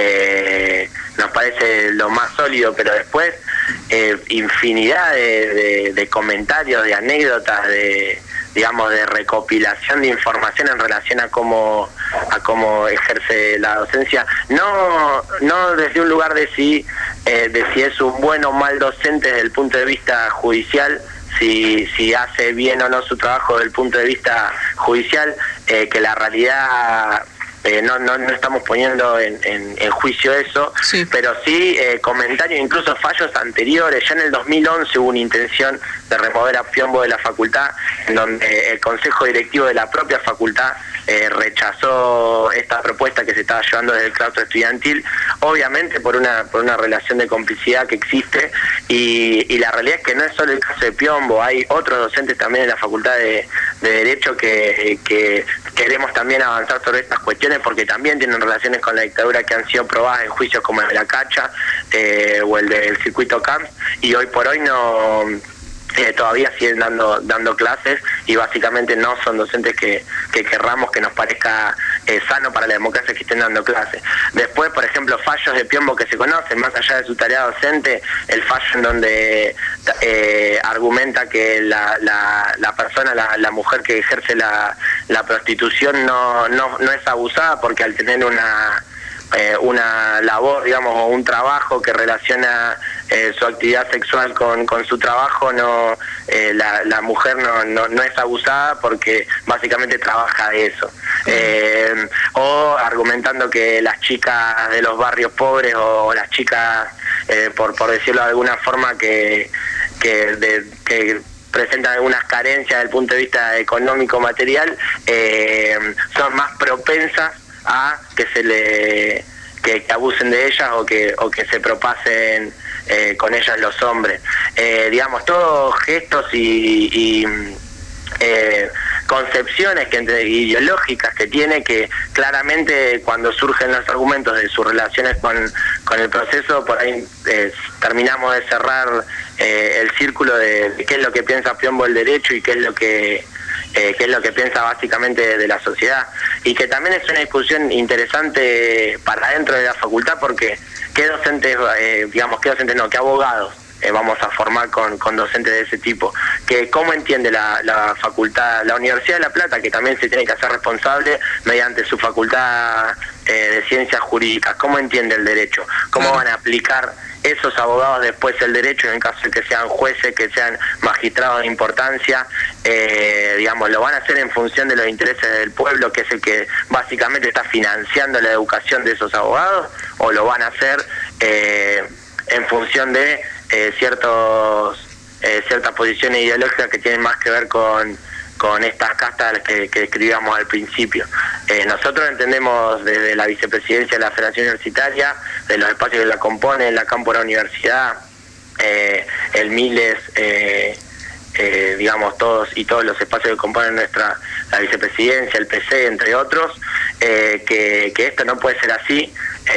eh, nos parece lo más sólido, pero después eh, infinidad de, de, de comentarios, de anécdotas, de digamos de recopilación de información en relación a cómo a cómo ejerce la docencia, no no desde un lugar de si eh, de si es un buen o mal docente desde el punto de vista judicial, si si hace bien o no su trabajo desde el punto de vista judicial, eh, que la realidad Eh, no, no no estamos poniendo en, en, en juicio eso, sí. Pero sí eh, comentarios, incluso fallos anteriores. Ya en el dos mil once hubo una intención de remover a Piombo de la facultad, en donde el consejo directivo de la propia facultad eh, rechazó esta propuesta que se estaba llevando desde el claustro estudiantil, obviamente por una por una relación de complicidad que existe, y, y la realidad es que no es solo el caso de Piombo, hay otros docentes también en la facultad de, de Derecho que, que queremos también avanzar sobre estas cuestiones, porque también tienen relaciones con la dictadura que han sido probadas en juicios como el de la Cacha eh, o el del circuito Camps, y hoy por hoy no eh, todavía siguen dando dando clases y básicamente no son docentes que, que querramos que nos parezca eh, sano para la democracia que estén dando clases. Después, por ejemplo, fallos de Piombo que se conocen, más allá de su tarea docente, el fallo en donde eh, argumenta que la, la, la persona, la, la mujer que ejerce la, la prostitución no, no, no es abusada porque al tener una... Eh, una labor, digamos, o un trabajo que relaciona eh, su actividad sexual con, con su trabajo, no eh, la, la mujer no, no, no es abusada porque básicamente trabaja de eso. Eh, o argumentando que las chicas de los barrios pobres o, o las chicas, eh, por, por decirlo de alguna forma, que, que, de, que presentan algunas carencias desde el punto de vista económico material, eh, son más propensas a que se le que, que abusen de ellas o que o que se propasen eh, con ellas los hombres, eh, digamos, todos gestos y, y eh, concepciones que entre, ideológicas que tiene, que claramente cuando surgen los argumentos de sus relaciones con, con el proceso, por ahí eh, terminamos de cerrar eh, el círculo de, de qué es lo que piensa Piombo el derecho y qué es lo que Eh, que es lo que piensa básicamente de, de la sociedad, y que también es una discusión interesante para dentro de la facultad, porque qué docentes, eh, digamos, qué docentes no, qué abogados eh, vamos a formar con, con docentes de ese tipo, que cómo entiende la, la facultad, la Universidad de La Plata, que también se tiene que hacer responsable mediante su facultad eh, de ciencias jurídicas, cómo entiende el derecho, cómo van a aplicar esos abogados después el derecho, en el caso de que sean jueces, que sean magistrados de importancia, eh, digamos, lo van a hacer en función de los intereses del pueblo, que es el que básicamente está financiando la educación de esos abogados, o lo van a hacer eh, en función de eh, ciertos eh, ciertas posiciones ideológicas que tienen más que ver con con estas castas que, que escribíamos al principio. Eh, nosotros entendemos desde la vicepresidencia de la Federación Universitaria, de los espacios que la componen, la Cámpora Universidad, eh, el Miles, eh, eh, digamos, todos y todos los espacios que componen nuestra la vicepresidencia, el P C, entre otros, eh, que, que esto no puede ser así,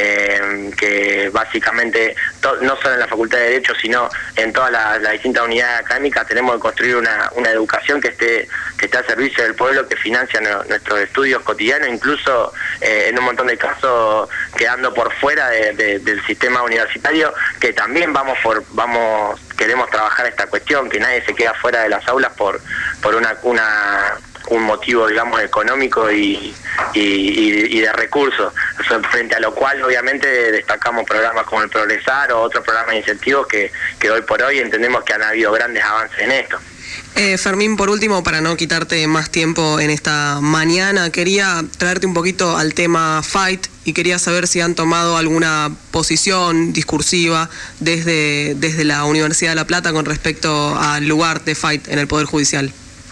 eh, que básicamente to, no solo en la Facultad de Derecho, sino en todas las la distintas unidades académicas tenemos que construir una, una educación que esté que esté al servicio del pueblo, que financia no, nuestros estudios cotidianos, incluso eh, en un montón de casos quedando por fuera de, de, del sistema universitario, que también vamos por vamos queremos trabajar esta cuestión, que nadie se queda fuera de las aulas por por una una un motivo, digamos, económico y, y, y, y de recursos, frente a lo cual obviamente destacamos programas como el Progresar o otros programas de incentivos que, que hoy por hoy entendemos que han habido grandes avances en esto. Eh, Fermín, por último, para no quitarte más tiempo en esta mañana, quería traerte un poquito al tema Fight y quería saber si han tomado alguna posición discursiva desde, desde la Universidad de La Plata con respecto al lugar de Fight en el Poder Judicial.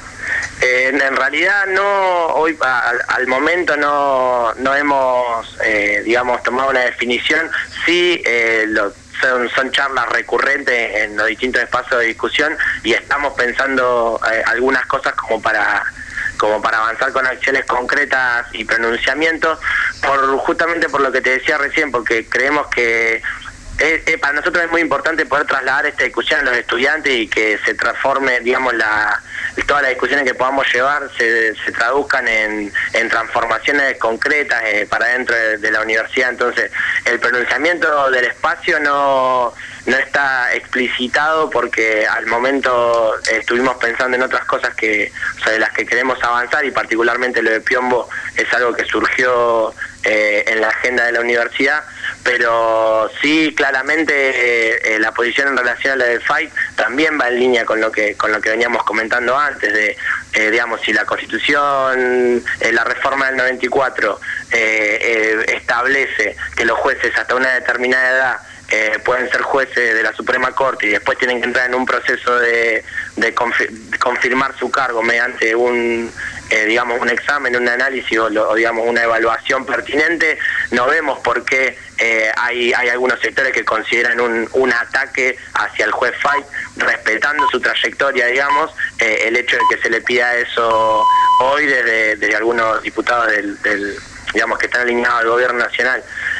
Eh, en realidad no, hoy al, al momento no, no hemos, eh, digamos, tomado una definición. Sí, eh, lo, son, son charlas recurrentes en los distintos espacios de discusión y estamos pensando eh, algunas cosas como para como para avanzar con acciones concretas y pronunciamientos, por justamente por lo que te decía recién, porque creemos que Eh, eh, para nosotros es muy importante poder trasladar esta discusión a los estudiantes y que se transforme, digamos, la todas las discusiones que podamos llevar se, se traduzcan en, en transformaciones concretas eh, para dentro de, de la universidad. Entonces, el pronunciamiento del espacio no, no está explicitado porque al momento estuvimos pensando en otras cosas que sobre las que queremos avanzar, y particularmente lo de Piombo es algo que surgió eh, en la agenda de la universidad, pero sí claramente eh, la posición en relación a la de Fight también va en línea con lo que con lo que veníamos comentando antes de eh, digamos, si la Constitución, eh, la reforma del noventa y cuatro eh, eh, establece que los jueces hasta una determinada edad Eh, pueden ser jueces de la Suprema Corte y después tienen que entrar en un proceso de, de, confi de confirmar su cargo mediante un eh, digamos un examen, un análisis o, lo, o digamos una evaluación pertinente. No vemos por qué eh, hay, hay algunos sectores que consideran un, un ataque hacia el juez Fight, respetando su trayectoria, digamos, eh, el hecho de que se le pida eso hoy desde, desde algunos diputados del, del digamos que están alineados al gobierno nacional.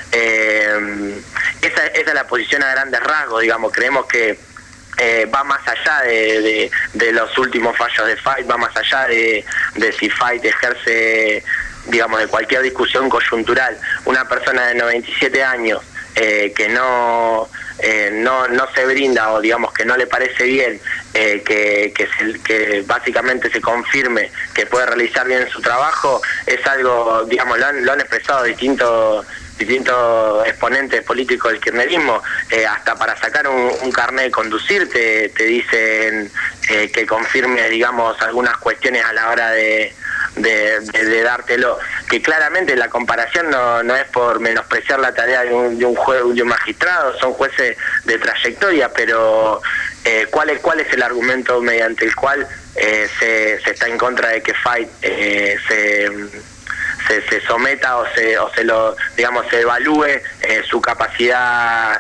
Eh, esa, esa es la posición a grandes rasgos, digamos. Creemos que eh, va más allá de, de, de los últimos fallos de Fight, va más allá de, de si Fight ejerce digamos, de cualquier discusión coyuntural, una persona de noventa y siete años eh, que no, eh, no no se brinda o digamos que no le parece bien eh, que, que, se, que básicamente se confirme que puede realizar bien su trabajo, es algo, digamos, lo han, lo han expresado distintos distintos exponentes políticos del kirchnerismo, eh, hasta para sacar un, un carnet de conducir te, te dicen eh, que confirme, digamos, algunas cuestiones a la hora de, de, de, de dártelo, que claramente la comparación no, no es por menospreciar la tarea de un, de un juez, de un magistrado, son jueces de trayectoria, pero eh, ¿cuál es, cuál es el argumento mediante el cual eh, se, se está en contra de que F A I eh, se Se, se someta o se o se lo digamos se evalúe eh, su capacidad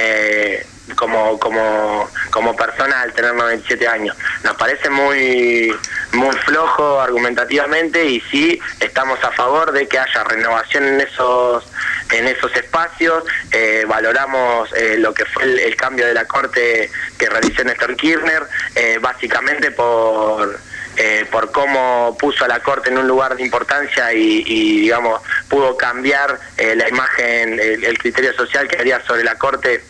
eh, como como como persona al tener noventa y siete años? Nos parece muy muy flojo argumentativamente, y sí estamos a favor de que haya renovación en esos en esos espacios. Eh, valoramos eh, lo que fue el, el cambio de la Corte que realizó Néstor Kirchner, eh, básicamente por Eh, por cómo puso a la Corte en un lugar de importancia y, y digamos, pudo cambiar eh, la imagen, el, el criterio social que había sobre la Corte,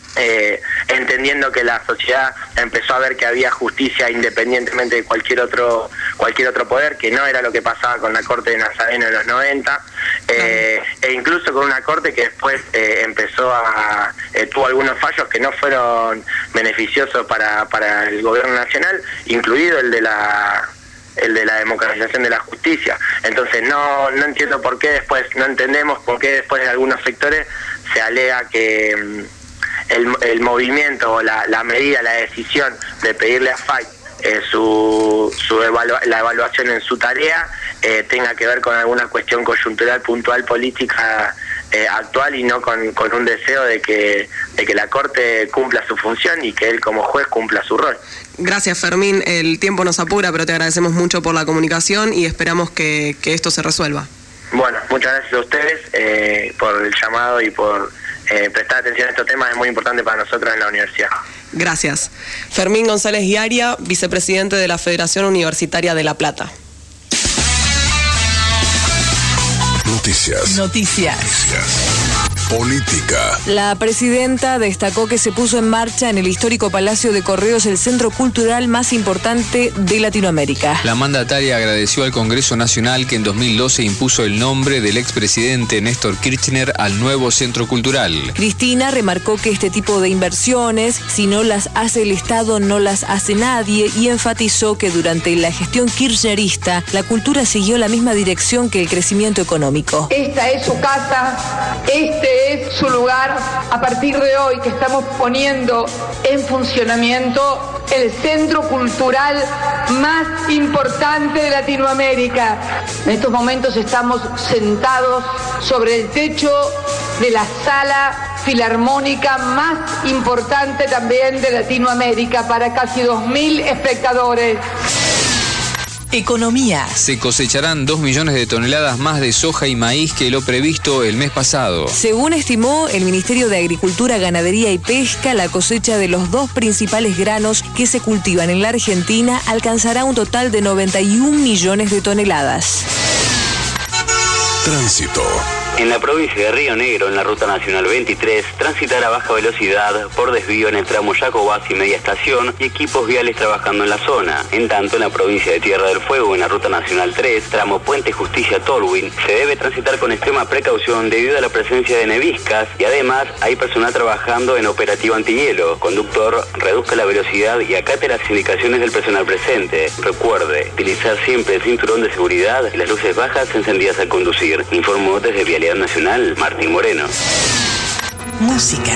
eh, entendiendo que la sociedad empezó a ver que había justicia independientemente de cualquier otro cualquier otro poder, que no era lo que pasaba con la Corte de Nazareno en los noventa, eh, e incluso con una Corte que después eh, empezó a eh, tuvo algunos fallos que no fueron beneficiosos para, para el gobierno nacional, incluido el de la el de la democratización de la justicia. Entonces no no entiendo por qué después, no entendemos por qué después de algunos sectores se alega que el, el movimiento o la, la medida, la decisión de pedirle a F A I eh, su, su evalua, la evaluación en su tarea eh, tenga que ver con alguna cuestión coyuntural, puntual, política eh, actual, y no con, con un deseo de que, de que la Corte cumpla su función y que él como juez cumpla su rol. Gracias, Fermín. El tiempo nos apura, pero te agradecemos mucho por la comunicación y esperamos que, que esto se resuelva. Bueno, muchas gracias a ustedes eh, por el llamado y por eh, prestar atención a estos temas, es muy importante para nosotros en la universidad. Gracias. Fermín González Guiaria, vicepresidente de la Federación Universitaria de La Plata. Noticias. Noticias. Política. La presidenta destacó que se puso en marcha en el histórico Palacio de Correos el centro cultural más importante de Latinoamérica. La mandataria agradeció al Congreso Nacional que en dos mil doce impuso el nombre del expresidente Néstor Kirchner al nuevo centro cultural. Cristina remarcó que este tipo de inversiones, si no las hace el Estado, no las hace nadie, y enfatizó que durante la gestión kirchnerista la cultura siguió la misma dirección que el crecimiento económico. Esta es su casa, este es su lugar. A partir de hoy que estamos poniendo en funcionamiento el centro cultural más importante de Latinoamérica. En estos momentos estamos sentados sobre el techo de la sala filarmónica más importante también de Latinoamérica, para casi dos mil espectadores. Economía. Se cosecharán dos millones de toneladas más de soja y maíz que lo previsto el mes pasado. Según estimó el Ministerio de Agricultura, Ganadería y Pesca, la cosecha de los dos principales granos que se cultivan en la Argentina alcanzará un total de noventa y un millones de toneladas. Tránsito. En la provincia de Río Negro, en la ruta nacional veintitrés, transitar a baja velocidad por desvío en el tramo Jacobás y media estación y equipos viales trabajando en la zona. En tanto, en la provincia de Tierra del Fuego, en la ruta nacional tres, tramo Puente Justicia-Tolwyn, se debe transitar con extrema precaución debido a la presencia de neviscas y además hay personal trabajando en operativo antihielo. Conductor, reduzca la velocidad y acate las indicaciones del personal presente. Recuerde, utilizar siempre el cinturón de seguridad y las luces bajas encendidas al conducir. Informó desde Vialidad Nacional, Martín Moreno. Música.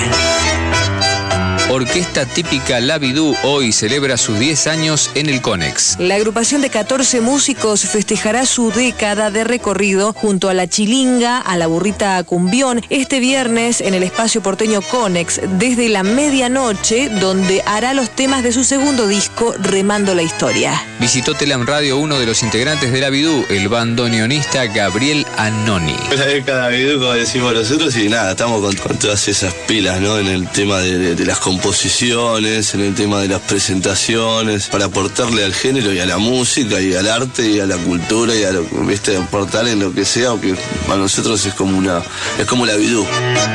Orquesta típica La Bidú hoy celebra sus diez años en el Conex. La agrupación de catorce músicos festejará su década de recorrido junto a la Chilinga, a la Burrita Cumbión, este viernes en el espacio porteño Conex, desde la medianoche, donde hará los temas de su segundo disco, Remando la Historia. Visitó Telam Radio uno de los integrantes de La Bidú, el bandoneonista Gabriel Annoni. Es la década de Bidú, como decimos nosotros, y nada, estamos con, con todas esas pilas, ¿no? En el tema de, de, de las composiciones composiciones, en el tema de las presentaciones, para aportarle al género y a la música y al arte y a la cultura y a lo, ¿viste? Aportar en lo que sea, que para nosotros es como una, es como la bidú.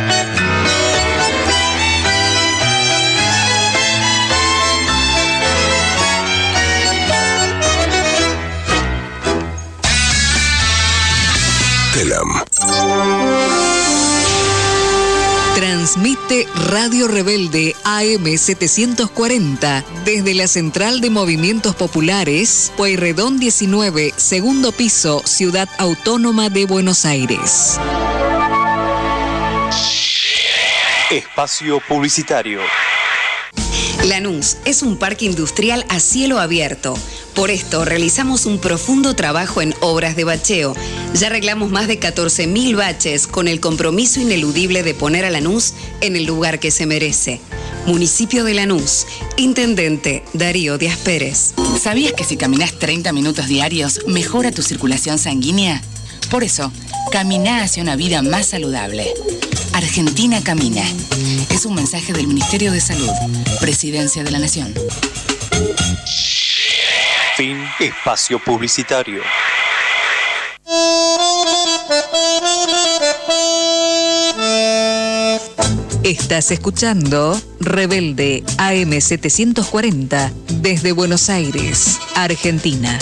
Telam. Transmite Radio Rebelde A M setecientos cuarenta desde la Central de Movimientos Populares, Pueyrredón diecinueve, segundo piso, Ciudad Autónoma de Buenos Aires. Espacio publicitario. Lanús es un parque industrial a cielo abierto. Por esto realizamos un profundo trabajo en obras de bacheo. Ya arreglamos más de catorce mil baches con el compromiso ineludible de poner a Lanús en el lugar que se merece. Municipio de Lanús. Intendente Darío Díaz Pérez. ¿Sabías que si caminas treinta minutos diarios mejora tu circulación sanguínea? Por eso, camina hacia una vida más saludable. Argentina camina. Es un mensaje del Ministerio de Salud, Presidencia de la Nación. Fin espacio publicitario. Estás escuchando Rebelde A M setecientos cuarenta desde Buenos Aires, Argentina.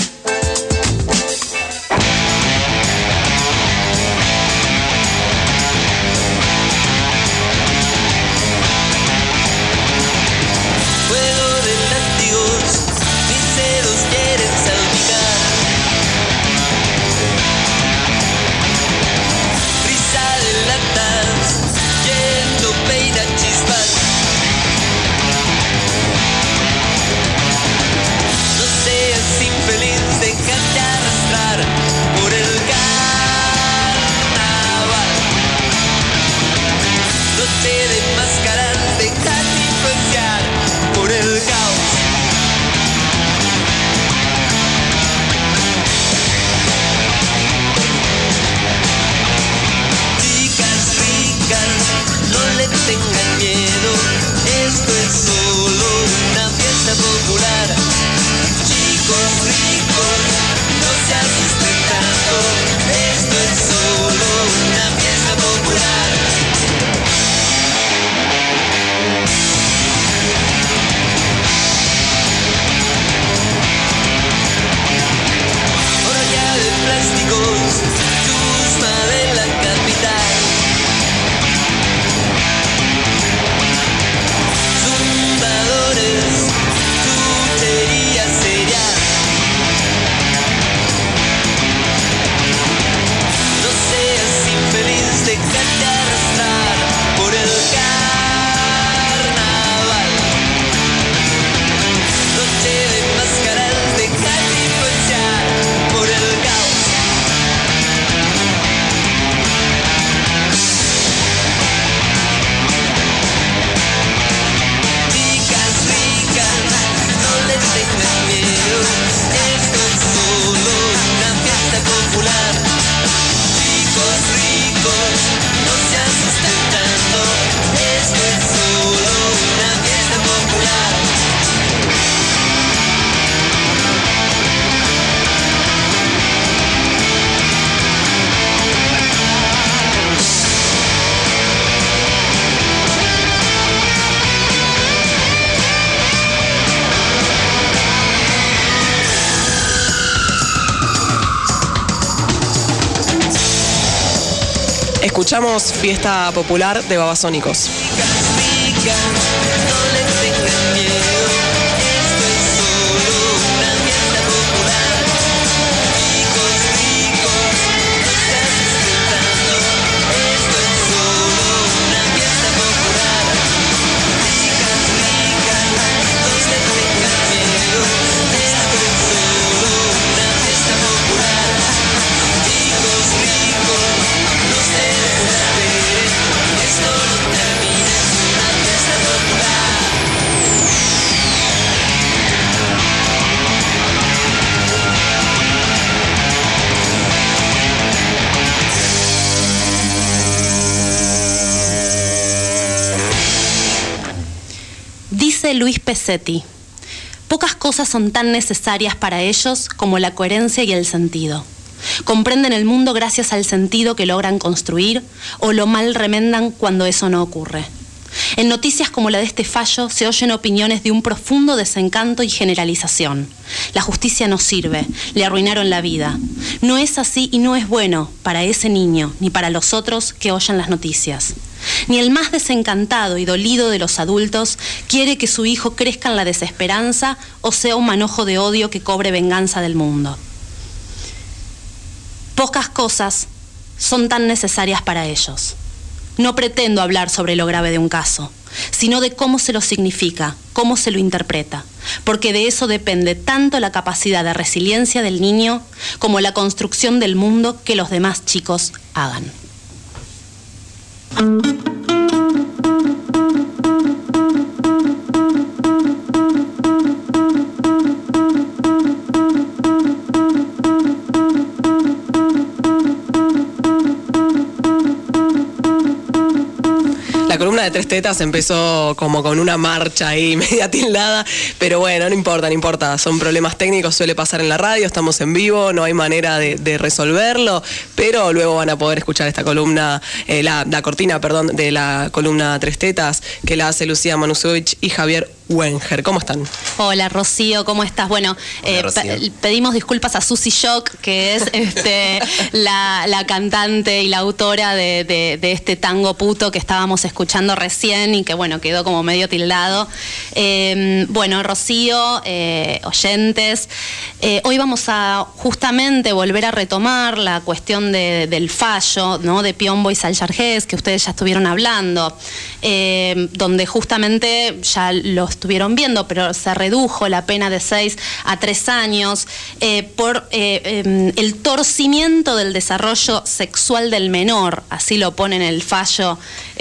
Escuchamos Fiesta Popular de Babasónicos. Esto no termina, una fiesta popular. Luis Pesetti. Pocas cosas son tan necesarias para ellos como la coherencia y el sentido. Comprenden el mundo gracias al sentido que logran construir o lo mal remendan cuando eso no ocurre. En noticias como la de este fallo se oyen opiniones de un profundo desencanto y generalización. La justicia no sirve, le arruinaron la vida. No es así y no es bueno para ese niño ni para los otros que oyen las noticias. Ni el más desencantado y dolido de los adultos quiere que su hijo crezca en la desesperanza o sea un manojo de odio que cobre venganza del mundo. Pocas cosas son tan necesarias para ellos. No pretendo hablar sobre lo grave de un caso, sino de cómo se lo significa, cómo se lo interpreta, porque de eso depende tanto la capacidad de resiliencia del niño como la construcción del mundo que los demás chicos hagan. La columna de Tres Tetas empezó como con una marcha ahí media tildada, pero bueno, no importa, no importa, son problemas técnicos, suele pasar en la radio, estamos en vivo, no hay manera de, de resolverlo, pero luego van a poder escuchar esta columna, eh, la, la cortina, perdón, de la columna Tres Tetas, que la hace Lucía Manusovich y Javier Wenger. ¿Cómo están? Hola, Rocío, ¿cómo estás? Bueno, eh, Hola, pe pedimos disculpas a Susi Shock, que es este, la, la cantante y la autora de, de, de este tango puto que estábamos escuchando recién y que, bueno, quedó como medio tildado. Eh, bueno, Rocío, eh, oyentes, eh, hoy vamos a justamente volver a retomar la cuestión de, del fallo, ¿no?, de Piombo y Sallargés, que ustedes ya estuvieron hablando, eh, donde justamente ya los estuvieron viendo, pero se redujo la pena de seis a tres años eh, por eh, eh, el torcimiento del desarrollo sexual del menor, así lo ponen en el fallo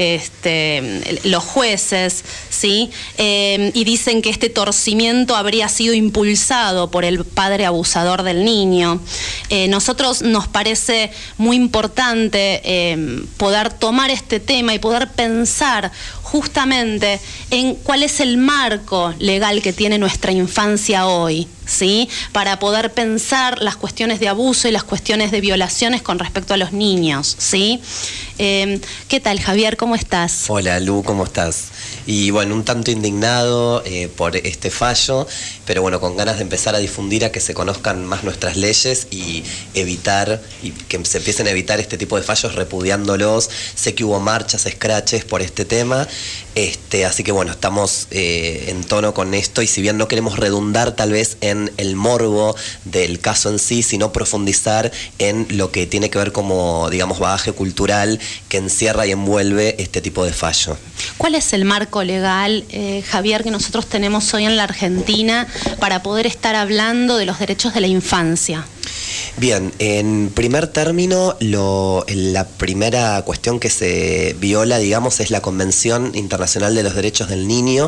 este, los jueces, ¿sí? Eh, y dicen que este torcimiento habría sido impulsado por el padre abusador del niño. Eh, nosotros nos parece muy importante eh, poder tomar este tema y poder pensar justamente en cuál es el marco legal que tiene nuestra infancia hoy, ¿sí?, para poder pensar las cuestiones de abuso y las cuestiones de violaciones con respecto a los niños, ¿sí? Eh, ¿Qué tal, Javier? ¿Cómo estás? Hola, Lu, ¿cómo estás? Y bueno, un tanto indignado eh, por este fallo, pero bueno, con ganas de empezar a difundir, a que se conozcan más nuestras leyes y evitar, y que se empiecen a evitar este tipo de fallos repudiándolos. Sé que hubo marchas, scratches por este tema, este, así que bueno, estamos eh, en tono con esto, y si bien no queremos redundar tal vez en el morbo del caso en sí, sino profundizar en lo que tiene que ver como, digamos, bagaje cultural que encierra y envuelve este tipo de fallo. ¿Cuál es el marco legal, eh, Javier, que nosotros tenemos hoy en la Argentina para poder estar hablando de los derechos de la infancia? Bien, en primer término, lo, la primera cuestión que se viola, digamos, es la Convención Internacional de los Derechos del Niño,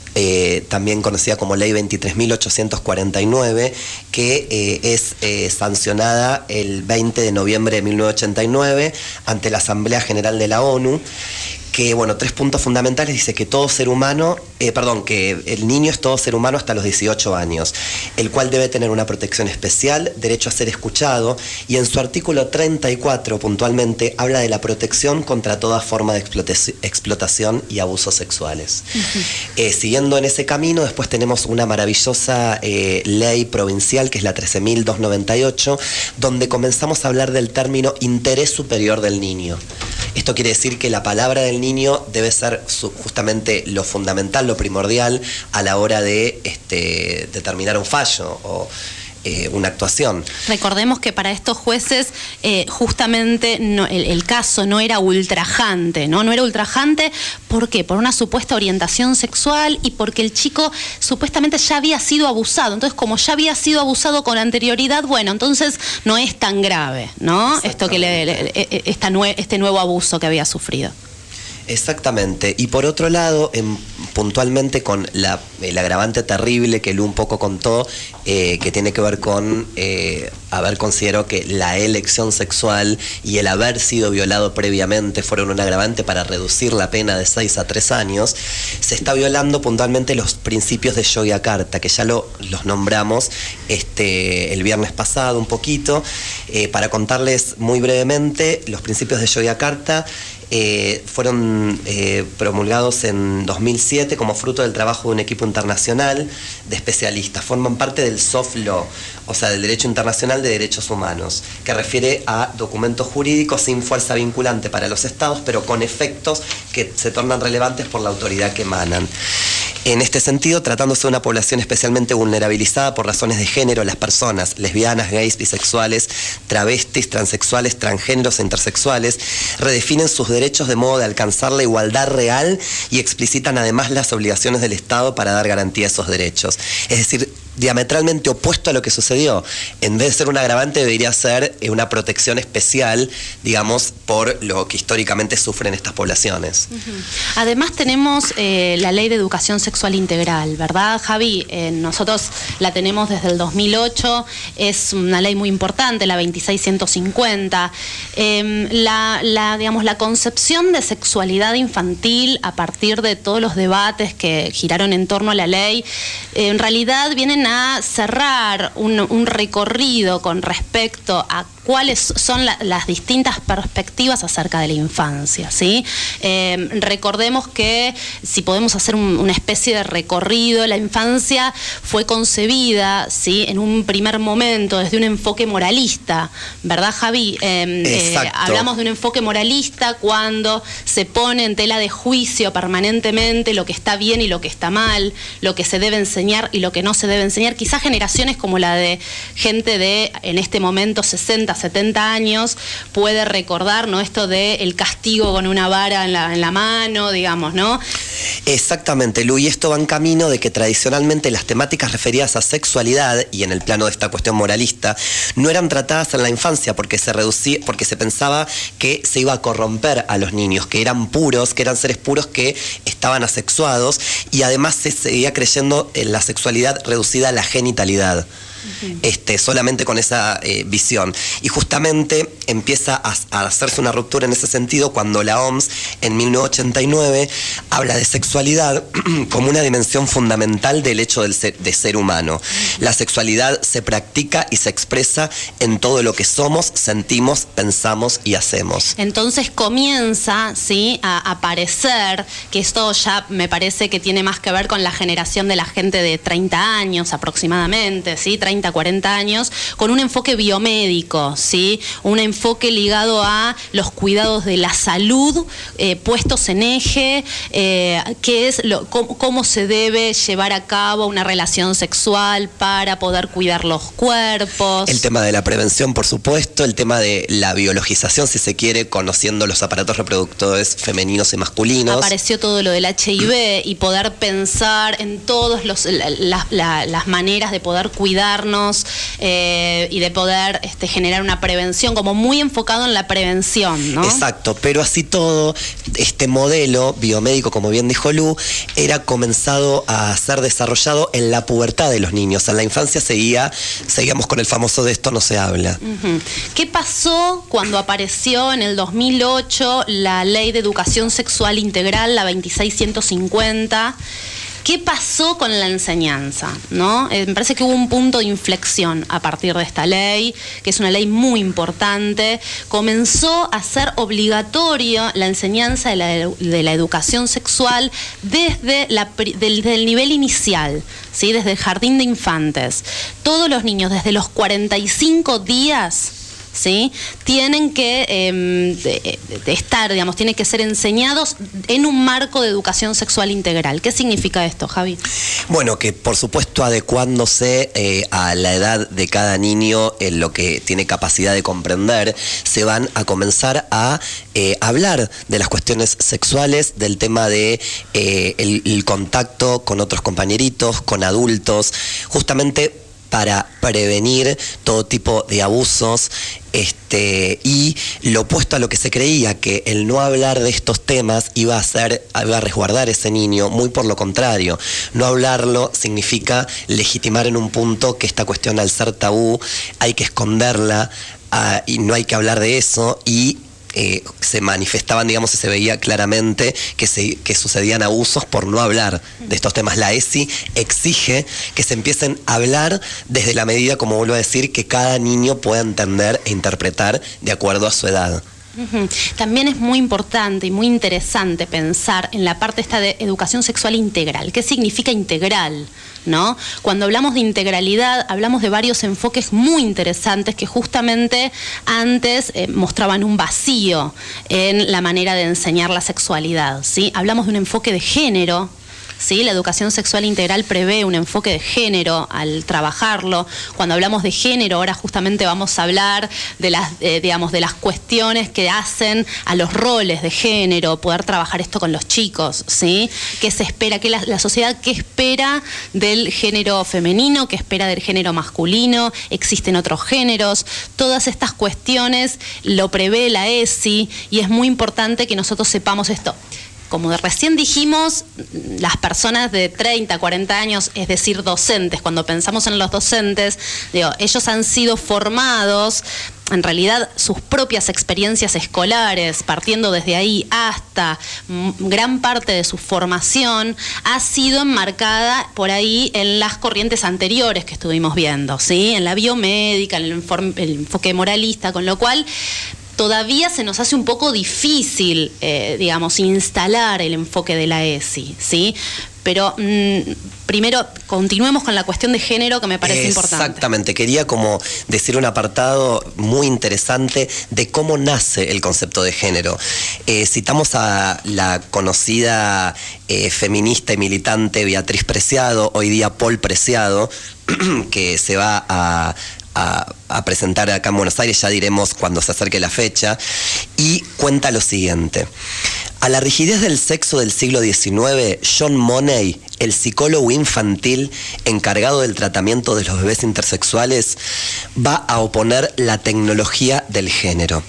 eh, también conocida como Ley veintitrés mil ochocientos cuarenta y nueve, que eh, es eh, sancionada el veinte de noviembre de mil novecientos ochenta y nueve ante la Asamblea General de la ONU. Que, bueno, tres puntos fundamentales. Dice que todo ser humano, eh, perdón, que el niño es todo ser humano hasta los dieciocho años, el cual debe tener una protección especial, derecho a ser escuchado, y en su artículo treinta y cuatro puntualmente habla de la protección contra toda forma de explotación y abusos sexuales. Uh-huh. eh, siguiendo en ese camino, después tenemos una maravillosa eh, ley provincial, que es la trece mil doscientos noventa y ocho, donde comenzamos a hablar del término interés superior del niño. Esto quiere decir que la palabra del niño debe ser su, justamente lo fundamental, lo primordial a la hora de este, determinar un fallo o eh, una actuación. Recordemos que para estos jueces eh, justamente no, el, el caso no era ultrajante, ¿no? No era ultrajante, ¿por qué? Por una supuesta orientación sexual y porque el chico supuestamente ya había sido abusado. Entonces, como ya había sido abusado con anterioridad, bueno, entonces no es tan grave, ¿no? Esto que le, le, esta nue este nuevo abuso que había sufrido. Exactamente. Y por otro lado, en, puntualmente con la, el agravante terrible que Lu un poco contó, eh, que tiene que ver con eh, haber considerado que la elección sexual y el haber sido violado previamente fueron un agravante para reducir la pena de seis a tres años, se está violando puntualmente los principios de Yogyakarta, que ya lo, los nombramos este, el viernes pasado un poquito. Eh, para contarles muy brevemente, los principios de Yogyakarta Eh, fueron eh, promulgados en dos mil siete como fruto del trabajo de un equipo internacional de especialistas. Forman parte del soft law, o sea, del derecho internacional de derechos humanos, que refiere a documentos jurídicos sin fuerza vinculante para los estados, pero con efectos que se tornan relevantes por la autoridad que emanan. En este sentido, tratándose de una población especialmente vulnerabilizada por razones de género, las personas lesbianas, gays, bisexuales, travestis, transexuales, transgéneros e intersexuales redefinen sus derechos de modo de alcanzar la igualdad real y explicitan además las obligaciones del Estado para dar garantía a esos derechos. Es decir, diametralmente opuesto a lo que sucedió. En vez de ser un agravante, debería ser una protección especial, digamos, por lo que históricamente sufren estas poblaciones. Uh-huh. Además tenemos eh, la Ley de Educación Sexual Integral, ¿verdad, Javi? Eh, nosotros la tenemos desde el dos mil ocho, es una ley muy importante, la veintiséis ciento cincuenta. Eh, la, la, digamos, la concepción de sexualidad infantil a partir de todos los debates que giraron en torno a la ley, eh, en realidad vienen a a cerrar un, un recorrido con respecto a cuáles son la, las distintas perspectivas acerca de la infancia, ¿sí? Eh, recordemos que si podemos hacer un, una especie de recorrido, la infancia fue concebida, ¿sí?, en un primer momento desde un enfoque moralista, ¿verdad, Javi? Eh, eh, hablamos de un enfoque moralista cuando se pone en tela de juicio permanentemente lo que está bien y lo que está mal, lo que se debe enseñar y lo que no se debe enseñar. Quizás generaciones como la de gente de, en este momento, sesenta, setenta años, puede recordar, ¿no?, esto de el castigo con una vara en la, en la mano, digamos, ¿no? Exactamente, Lu, y esto va en camino de que tradicionalmente las temáticas referidas a sexualidad, y en el plano de esta cuestión moralista, no eran tratadas en la infancia porque se reducía, porque se pensaba que se iba a corromper a los niños, que eran puros, que eran seres puros que estaban asexuados, y además se seguía creyendo en la sexualidad reducida a la genitalidad. Uh-huh. Este, solamente con esa eh, visión. Y justamente empieza a, a hacerse una ruptura en ese sentido cuando la O M S en mil novecientos ochenta y nueve habla de sexualidad como una dimensión fundamental del hecho del ser, de ser humano. La sexualidad se practica y se expresa en todo lo que somos, sentimos, pensamos y hacemos. Entonces comienza, ¿sí?, a aparecer, que esto ya me parece que tiene más que ver con la generación de la gente de treinta años aproximadamente, ¿sí?, treinta, cuarenta años, con un enfoque biomédico, ¿sí?, un enfoque ligado a los cuidados de la salud, eh, puestos en eje, eh, qué es lo, cómo, cómo se debe llevar a cabo una relación sexual para poder cuidar los cuerpos. El tema de la prevención, por supuesto, el tema de la biologización, si se quiere, conociendo los aparatos reproductores femeninos y masculinos. Apareció todo lo del H I V y poder pensar en todas la, la, las maneras de poder cuidar Eh, y de poder este, generar una prevención, como muy enfocado en la prevención, ¿no? Exacto, pero así todo, este modelo biomédico, como bien dijo Lu, era comenzado a ser desarrollado en la pubertad de los niños. En la infancia seguía, seguíamos con el famoso de esto no se habla. Uh-huh. ¿Qué pasó cuando apareció en el dos mil ocho la Ley de Educación Sexual Integral, la veintiséis ciento cincuenta? ¿Qué pasó con la enseñanza? ¿No? Eh, me parece que hubo un punto de inflexión a partir de esta ley, que es una ley muy importante. Comenzó a ser obligatoria la enseñanza de la, de la educación sexual desde, la, desde el nivel inicial, ¿sí?, desde el jardín de infantes. Todos los niños desde los cuarenta y cinco días, ¿sí?, tienen que eh, de, de estar, digamos, tienen que ser enseñados en un marco de educación sexual integral. ¿Qué significa esto, Javi? Bueno, que por supuesto adecuándose eh, a la edad de cada niño, en lo que tiene capacidad de comprender, se van a comenzar a eh, hablar de las cuestiones sexuales, del tema de eh, el, el contacto con otros compañeritos, con adultos, justamente para prevenir todo tipo de abusos, este, y lo opuesto a lo que se creía, que el no hablar de estos temas iba a hacer, iba a resguardar a ese niño, muy por lo contrario. No hablarlo significa legitimar en un punto que esta cuestión, al ser tabú, hay que esconderla, uh, y no hay que hablar de eso, y Eh, se manifestaban, digamos, y se veía claramente que, se, que sucedían abusos por no hablar de estos temas. La E S I exige que se empiecen a hablar desde la medida, como vuelvo a decir, que cada niño pueda entender e interpretar de acuerdo a su edad. Uh-huh. También es muy importante y muy interesante pensar en la parte esta de educación sexual integral. ¿Qué significa integral? ¿No? Cuando hablamos de integralidad, hablamos de varios enfoques muy interesantes que justamente antes eh, mostraban un vacío en la manera de enseñar la sexualidad, ¿sí? Hablamos de un enfoque de género. ¿Sí? La educación sexual integral prevé un enfoque de género al trabajarlo. Cuando hablamos de género, ahora justamente vamos a hablar de las, eh, digamos, de las cuestiones que hacen a los roles de género, poder trabajar esto con los chicos, ¿sí? ¿Qué se espera? ¿Qué la, la sociedad qué espera del género femenino? ¿Qué espera del género masculino? ¿Existen otros géneros? Todas estas cuestiones lo prevé la E S I y es muy importante que nosotros sepamos esto. Como recién dijimos, las personas de treinta, cuarenta años, es decir, docentes, cuando pensamos en los docentes, digo, ellos han sido formados, en realidad sus propias experiencias escolares, partiendo desde ahí hasta gran parte de su formación, ha sido enmarcada por ahí en las corrientes anteriores que estuvimos viendo, ¿sí? En la biomédica, en el, el enfoque moralista, con lo cual todavía se nos hace un poco difícil, eh, digamos, instalar el enfoque de la E S I, ¿sí? Pero mmm, primero continuemos con la cuestión de género, que me parece importante. Exactamente, quería como decir un apartado muy interesante de cómo nace el concepto de género. Eh, citamos a la conocida eh, feminista y militante Beatriz Preciado, hoy día Paul Preciado, que se va a... A, a presentar acá en Buenos Aires, ya diremos cuando se acerque la fecha, y cuenta lo siguiente. A la rigidez del sexo del siglo diecinueve, John Money, el psicólogo infantil encargado del tratamiento de los bebés intersexuales, va a oponer la tecnología del género.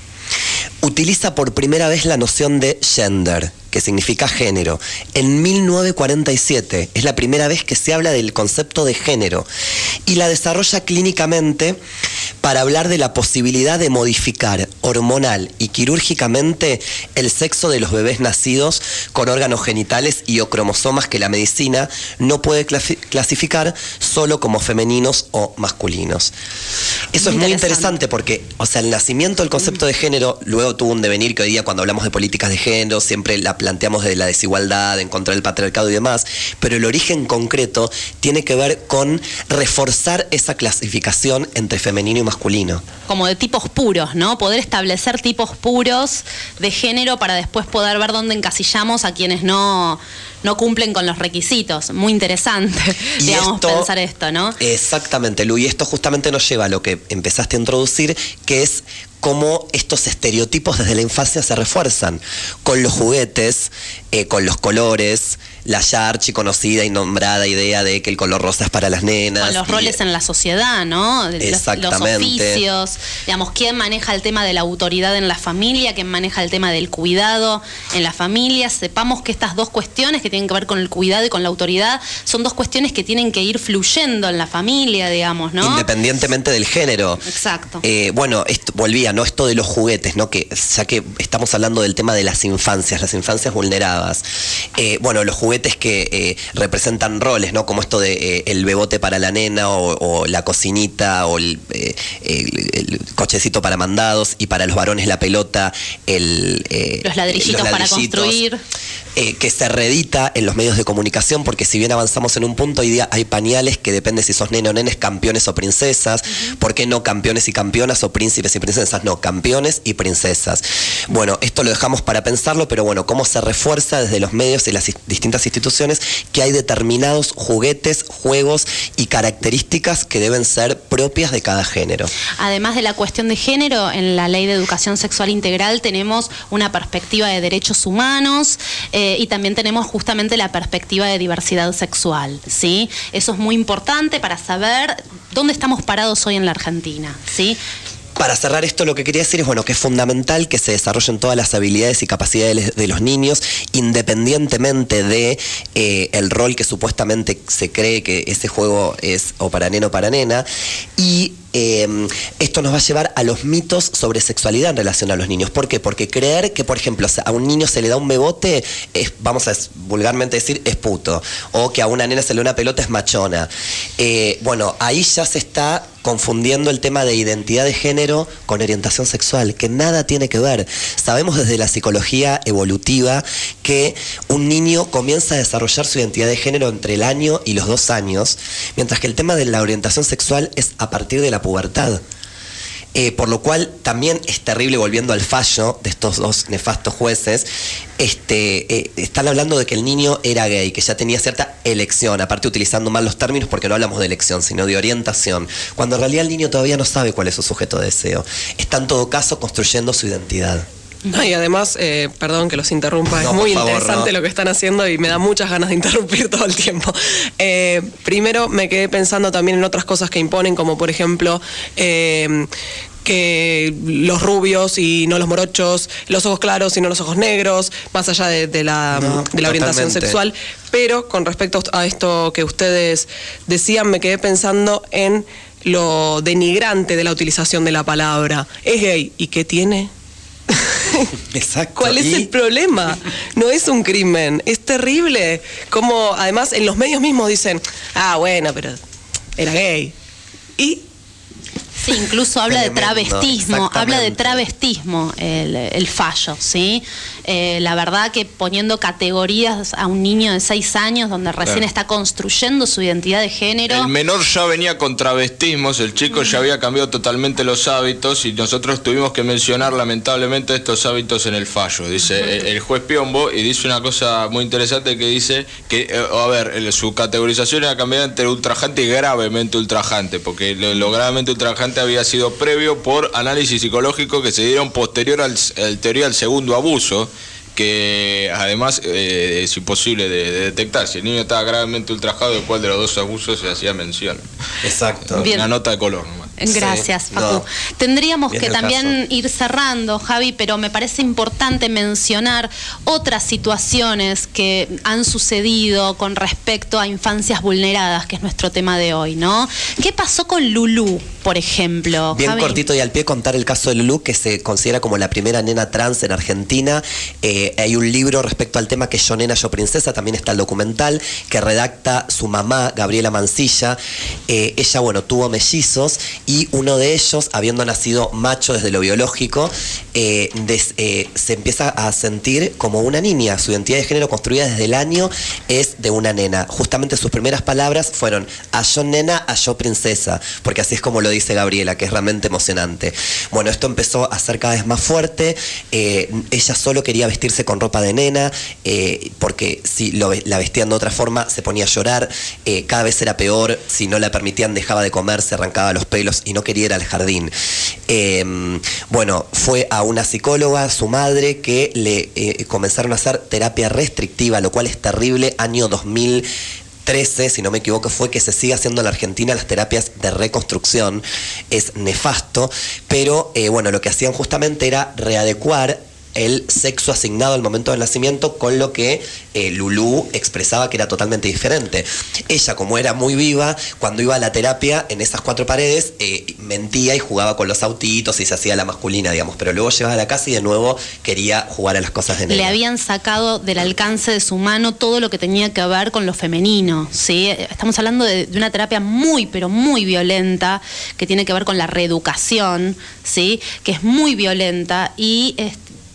Utiliza por primera vez la noción de gender, que significa género. En mil novecientos cuarenta y siete es la primera vez que se habla del concepto de género y la desarrolla clínicamente para hablar de la posibilidad de modificar hormonal y quirúrgicamente el sexo de los bebés nacidos con órganos genitales y o cromosomas que la medicina no puede clasificar solo como femeninos o masculinos. Eso es muy interesante porque, o sea, el nacimiento del concepto de género luego tuvo un devenir que hoy día, cuando hablamos de políticas de género, siempre la planteamos de la desigualdad, en contra del patriarcado y demás, pero el origen concreto tiene que ver con reforzar esa clasificación entre femenino y masculino. Como de tipos puros, ¿no? Poder establecer tipos puros de género para después poder ver dónde encasillamos a quienes no, no cumplen con los requisitos. Muy interesante, y digamos, esto, pensar esto, ¿no? Exactamente, Lu, y esto justamente nos lleva a lo que empezaste a introducir, que es cómo estos estereotipos desde la infancia se refuerzan con los juguetes, eh, con los colores, la ya archiconocida y nombrada idea de que el color rosa es para las nenas. Con los y, roles en la sociedad, ¿no? Exactamente. Los, los oficios, digamos, quién maneja el tema de la autoridad en la familia, quién maneja el tema del cuidado en la familia. Sepamos que estas dos cuestiones que tienen que ver con el cuidado y con la autoridad son dos cuestiones que tienen que ir fluyendo en la familia, digamos, ¿no? Independientemente del género. Exacto. Eh, bueno, esto, volvía, ¿no? Esto de los juguetes, ¿no? Que ya que estamos hablando del tema de las infancias, las infancias vulneradas. Eh, bueno, los juguetes que eh, representan roles, ¿no? Como esto de eh, el bebote para la nena o, o la cocinita o el, eh, el, el cochecito para mandados, y para los varones la pelota, el, eh, los, ladrillitos los ladrillitos para construir. Eh, que se reedita en los medios de comunicación, porque si bien avanzamos en un punto, hoy día hay pañales que depende si sos nene o nenes, campeones o princesas. Uh-huh. ¿Por qué no campeones y campeonas o príncipes y princesas? princesas, no, campeones y princesas. Bueno, esto lo dejamos para pensarlo, pero bueno, cómo se refuerza desde los medios y las distintas instituciones que hay determinados juguetes, juegos y características que deben ser propias de cada género. Además de la cuestión de género, en la Ley de Educación Sexual Integral tenemos una perspectiva de derechos humanos eh, y también tenemos justamente la perspectiva de diversidad sexual, ¿sí? Eso es muy importante para saber dónde estamos parados hoy en la Argentina, ¿sí? Para cerrar esto, lo que quería decir es bueno que es fundamental que se desarrollen todas las habilidades y capacidades de los niños, independientemente de eh, el rol que supuestamente se cree que ese juego es o para neno o para nena. Y Eh, esto nos va a llevar a los mitos sobre sexualidad en relación a los niños. ¿Por qué? Porque creer que, por ejemplo, a un niño se le da un bebote, es, vamos a vulgarmente decir, es puto. O que a una nena se le da una pelota, es machona. Eh, bueno, ahí ya se está confundiendo el tema de identidad de género con orientación sexual, que nada tiene que ver. Sabemos desde la psicología evolutiva que un niño comienza a desarrollar su identidad de género entre el año y los dos años, mientras que el tema de la orientación sexual es a partir de la pubertad. Eh, por lo cual también es terrible, volviendo al fallo de estos dos nefastos jueces, este, eh, están hablando de que el niño era gay, que ya tenía cierta elección, aparte utilizando mal los términos porque no hablamos de elección, sino de orientación, cuando en realidad el niño todavía no sabe cuál es su sujeto de deseo. Está en todo caso construyendo su identidad. No, y además, eh, perdón que los interrumpa, no, es muy favor, interesante no. lo que están haciendo y me da muchas ganas de interrumpir todo el tiempo. Eh, primero me quedé pensando también en otras cosas que imponen, como por ejemplo eh, que los rubios y no los morochos, los ojos claros y no los ojos negros, más allá de, de la, no, de la orientación totalmente. sexual. Pero con respecto a esto que ustedes decían, me quedé pensando en lo denigrante de la utilización de la palabra. Es gay, ¿y qué tiene? Exacto. ¿Cuál es ¿Y? el problema? No es un crimen, es terrible. Como además en los medios mismos dicen, ah, bueno, pero era gay. Y sí, incluso habla de Tremendo, travestismo, habla de exactamente. travestismo el, el fallo, ¿sí? Eh, la verdad que poniendo categorías a un niño de seis años donde recién Claro. está construyendo su identidad de género. El menor ya venía con travestismos, el chico ya había cambiado totalmente los hábitos y nosotros tuvimos que mencionar lamentablemente estos hábitos en el fallo. Dice el, el juez Piombo y dice una cosa muy interesante que dice que, eh, a ver, el- su categorización era cambiada entre ultrajante y gravemente ultrajante, porque lo, lo gravemente ultrajante había sido previo por análisis psicológico que se dieron posterior al, al teoría del segundo abuso, que además eh, es imposible de, de detectar si el niño estaba gravemente ultrajado, de cuál de los dos abusos se hacía mención. Exacto. Bien. Una nota de color nomás. Gracias, Sí, Facu. no. Tendríamos Bien que el también caso. ir cerrando, Javi, pero me parece importante mencionar otras situaciones que han sucedido con respecto a infancias vulneradas, que es nuestro tema de hoy, ¿no? ¿Qué pasó con Lulú, por ejemplo? Bien Javi? cortito y al pie contar el caso de Lulú, que se considera como la primera nena trans en Argentina. Eh, hay un libro respecto al tema que es Yo Nena, Yo Princesa, también está el documental que redacta su mamá, Gabriela Mancilla. Eh, ella, bueno, tuvo mellizos y uno de ellos, habiendo nacido macho desde lo biológico, eh, des- eh, se empieza a sentir como una niña. Su identidad de género construida desde el año es de una nena. Justamente sus primeras palabras fueron a yo nena, a yo princesa, porque así es como lo dice Gabriela, que es realmente emocionante. Bueno, esto empezó a ser cada vez más fuerte. Eh, ella solo quería vestirse con ropa de nena, eh, porque si lo, ve- la vestían de otra forma se ponía a llorar, eh, cada vez era peor, si no la permitían dejaba de comer, se arrancaba los pelos y no quería ir al jardín. Eh, bueno, fue a una psicóloga, su madre, que le eh, comenzaron a hacer terapia restrictiva, lo cual es terrible, año dos mil trece, si no me equivoco, fue que se sigue haciendo en la Argentina las terapias de reconstrucción. Es nefasto, pero eh, bueno, lo que hacían justamente era readecuar el sexo asignado al momento del nacimiento con lo que eh, Lulú expresaba que era totalmente diferente. Ella, como era muy viva, cuando iba a la terapia, en esas cuatro paredes, eh, mentía y jugaba con los autitos y se hacía la masculina, digamos, pero luego llegaba a la casa y de nuevo quería jugar a las cosas de nena. Le habían sacado del alcance de su mano todo lo que tenía que ver con lo femenino, ¿sí? Estamos hablando de, de una terapia muy, pero muy violenta, que tiene que ver con la reeducación, ¿sí? Que es muy violenta y este,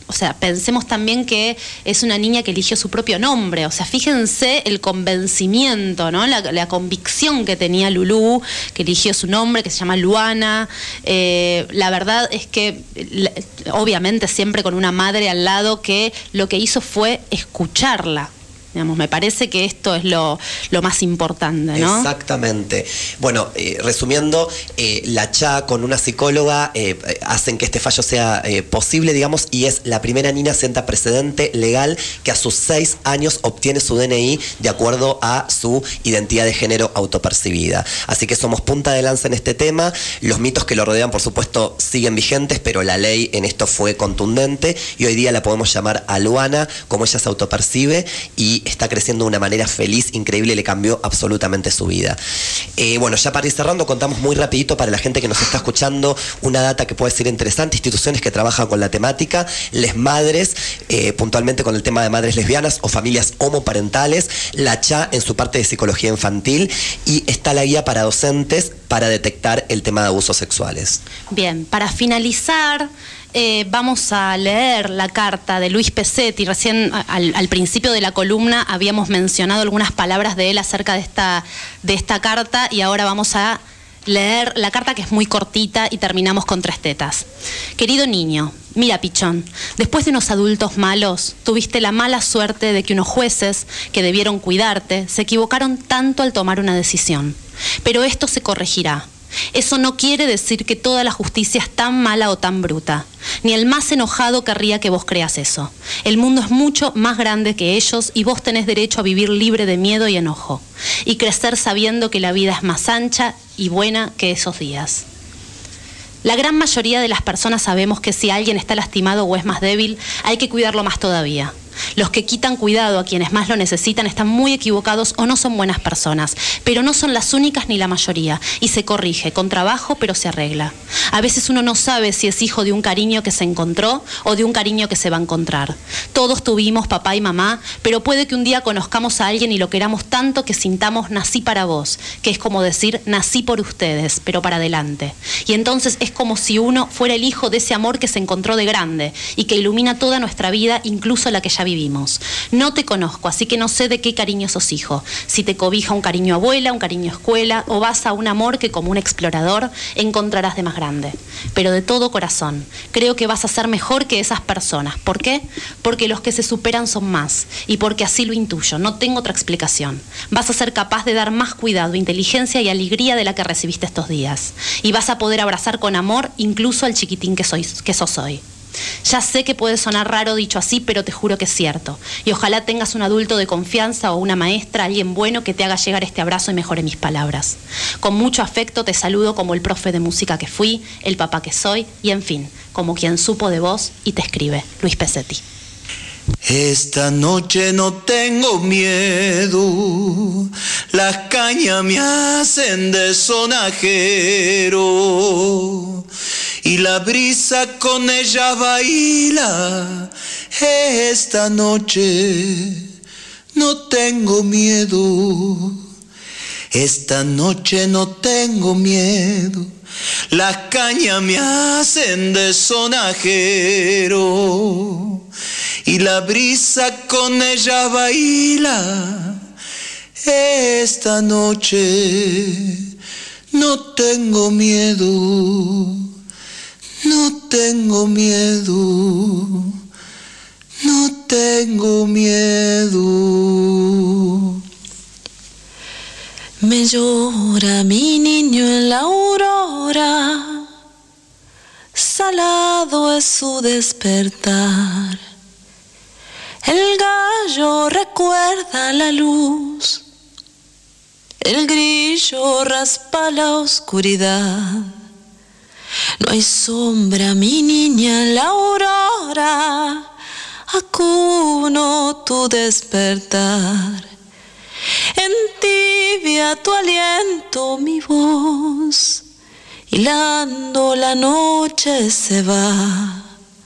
o sea, pensemos también que es una niña que eligió su propio nombre. O sea, fíjense el convencimiento, ¿no? La, la convicción que tenía Lulú, que eligió su nombre, que se llama Luana. Eh, la verdad es que, obviamente, siempre con una madre al lado que lo que hizo fue escucharla. Digamos, me parece que esto es lo, lo más importante, ¿no? Exactamente. Bueno, eh, resumiendo, eh, la Cha con una psicóloga eh, hacen que este fallo sea eh, posible, digamos, y es la primera niña sienta precedente legal que a sus seis años obtiene su D N I de acuerdo a su identidad de género autopercibida. Así que somos punta de lanza en este tema. Los mitos que lo rodean, por supuesto, siguen vigentes, pero la ley en esto fue contundente y hoy día la podemos llamar a Luana, como ella se autopercibe, y está creciendo de una manera feliz, increíble, le cambió absolutamente su vida. Eh, bueno, ya para ir cerrando, contamos muy rapidito para la gente que nos está escuchando una data que puede ser interesante, instituciones que trabajan con la temática, les madres, eh, puntualmente con el tema de madres lesbianas o familias homoparentales, la Cha en su parte de psicología infantil, y está la guía para docentes para detectar el tema de abusos sexuales. Bien, para finalizar, Eh, vamos a leer la carta de Luis Pesetti. Recién al, al principio de la columna habíamos mencionado algunas palabras de él acerca de esta, de esta carta, y ahora vamos a leer la carta, que es muy cortita, y terminamos con tres tetas. Querido niño, mira, pichón, después de unos adultos malos, tuviste la mala suerte de que unos jueces que debieron cuidarte se equivocaron tanto al tomar una decisión. Pero esto se corregirá. Eso no quiere decir que toda la justicia es tan mala o tan bruta. Ni el más enojado querría que vos creas eso. El mundo es mucho más grande que ellos y vos tenés derecho a vivir libre de miedo y enojo. Y crecer sabiendo que la vida es más ancha y buena que esos días. La gran mayoría de las personas sabemos que si alguien está lastimado o es más débil, hay que cuidarlo más todavía. Los que quitan cuidado a quienes más lo necesitan están muy equivocados o no son buenas personas, pero no son las únicas ni la mayoría, y se corrige, con trabajo, pero se arregla. A veces uno no sabe si es hijo de un cariño que se encontró o de un cariño que se va a encontrar. Todos tuvimos papá y mamá, pero puede que un día conozcamos a alguien y lo queramos tanto que sintamos nací para vos, que es como decir nací por ustedes, pero para adelante. Y entonces es como si uno fuera el hijo de ese amor que se encontró de grande y que ilumina toda nuestra vida, incluso la que ya vivimos. No te conozco, así que no sé de qué cariño sos hijo. Si te cobija un cariño abuela, un cariño escuela, o vas a un amor que como un explorador encontrarás de más grande. Pero de todo corazón, creo que vas a ser mejor que esas personas. ¿Por qué? Porque los que se superan son más, y porque así lo intuyo, no tengo otra explicación. Vas a ser capaz de dar más cuidado, inteligencia y alegría de la que recibiste estos días. Y vas a poder abrazar con amor incluso al chiquitín que, soy, que sos hoy. Ya sé que puede sonar raro dicho así, pero te juro que es cierto. Y ojalá tengas un adulto de confianza o una maestra, alguien bueno que te haga llegar este abrazo y mejore mis palabras. Con mucho afecto te saludo como el profe de música que fui, el papá que soy y, en fin, como quien supo de vos y te escribe, Luis Pesetti. Esta noche no tengo miedo, las cañas me hacen de sonajero y la brisa con ella baila. Esta noche no tengo miedo, esta noche no tengo miedo, las cañas me hacen de sonajero y la brisa con ella baila. Esta noche no tengo miedo, no tengo miedo, no tengo miedo. Me llora mi niño en la aurora, salado es su despertar. El gallo recuerda la luz, el grillo raspa la oscuridad. No hay sombra, mi niña, en la aurora, acuno tu despertar. Entibia tu aliento mi voz, hilando la noche se va.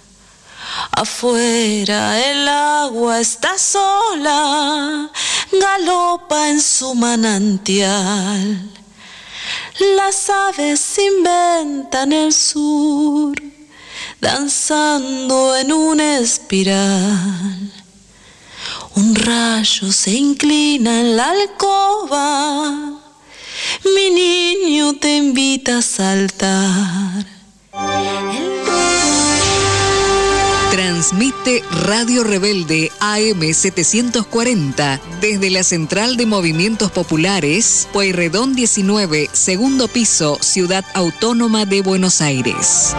Afuera el agua está sola, galopa en su manantial. Las aves inventan el sur, danzando en una espiral. Un rayo se inclina en la alcoba, mi niño te invita a saltar. Transmite Radio Rebelde A M setecientos cuarenta desde la Central de Movimientos Populares, Pueyrredón diecinueve, segundo piso, Ciudad Autónoma de Buenos Aires.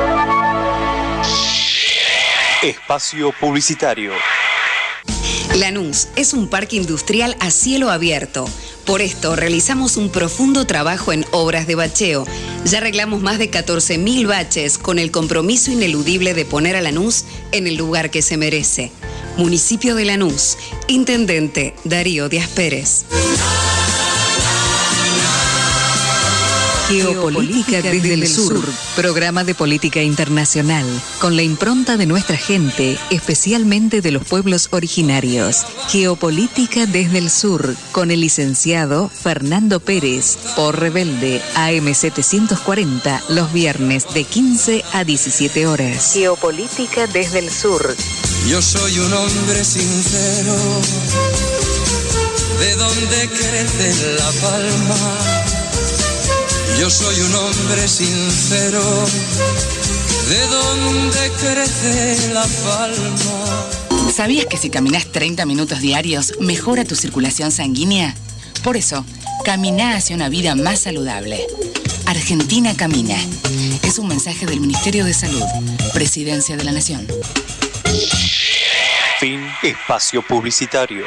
Espacio publicitario. Lanús es un parque industrial a cielo abierto. Por esto realizamos un profundo trabajo en obras de bacheo. Ya arreglamos más de catorce mil baches con el compromiso ineludible de poner a Lanús en el lugar que se merece. Municipio de Lanús. Intendente Darío Díaz Pérez. Geopolítica desde el sur, programa de política internacional, con la impronta de nuestra gente, especialmente de los pueblos originarios. Geopolítica desde el sur, con el licenciado Fernando Pérez, por Rebelde A M setecientos cuarenta, los viernes de quince a diecisiete horas. Geopolítica desde el sur. Yo soy un hombre sincero, de donde crece la palma. Yo soy un hombre sincero, de donde crece la palma. ¿Sabías que si caminas treinta minutos diarios mejora tu circulación sanguínea? Por eso, camina hacia una vida más saludable. Argentina camina. Es un mensaje del Ministerio de Salud, Presidencia de la Nación. Fin espacio publicitario.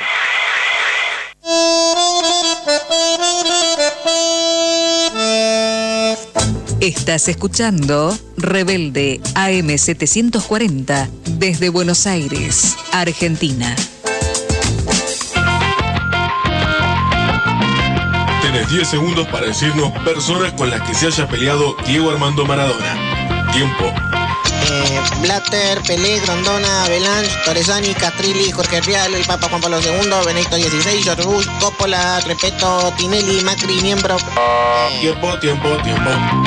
Estás escuchando Rebelde A M setecientos cuarenta desde Buenos Aires, Argentina. Tenés diez segundos para decirnos personas con las que se haya peleado Diego Armando Maradona. Tiempo. Eh, Blatter, Pelé, Grondona, Belange, Torresani, Castrilli, Jorge Rial, el Papa Juan Pablo segundo, Benedicto dieciséis, George Bush, Coppola, Repeto, Tinelli, Macri, miembro. Eh... Tiempo, tiempo, tiempo.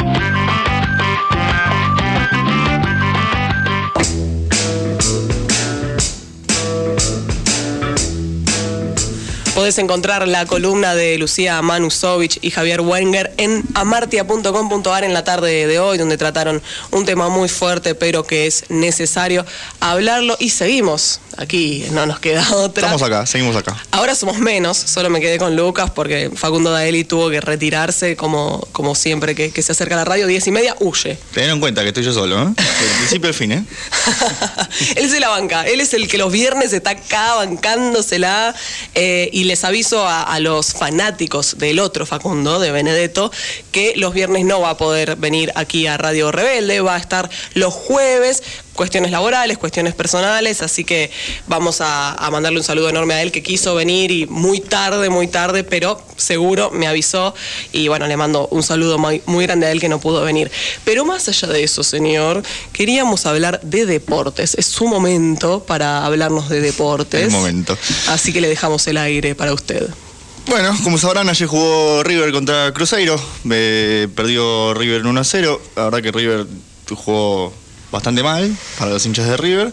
Podés encontrar la columna de Lucía Manusovich y Javier Wenger en amartia punto com punto ar en la tarde de hoy, donde trataron un tema muy fuerte, pero que es necesario hablarlo. Y seguimos aquí, no nos queda otra. Estamos acá, seguimos acá. Ahora somos menos, solo me quedé con Lucas porque Facundo Daeli tuvo que retirarse, como, como siempre que, que se acerca a la radio, diez y media, huye. Ten en cuenta que estoy yo solo, ¿eh? Del principio al fin, ¿eh? Él se la banca, él es el que los viernes está acá bancándosela, eh, y les aviso a, a los fanáticos del otro Facundo, de Benedetto, que los viernes no va a poder venir aquí a Radio Rebelde, va a estar los jueves, cuestiones laborales, cuestiones personales, así que vamos a, a mandarle un saludo enorme a él, que quiso venir y muy tarde, muy tarde, pero seguro me avisó, y bueno, le mando un saludo muy, muy grande a él que no pudo venir. Pero más allá de eso, señor, queríamos hablar de deportes. Es su momento para hablarnos de deportes. El momento. Así que le dejamos el aire para usted. Bueno, como sabrán, ayer jugó River contra Cruzeiro, eh, perdió River en uno a cero, la verdad que River jugó bastante mal para los hinchas de River.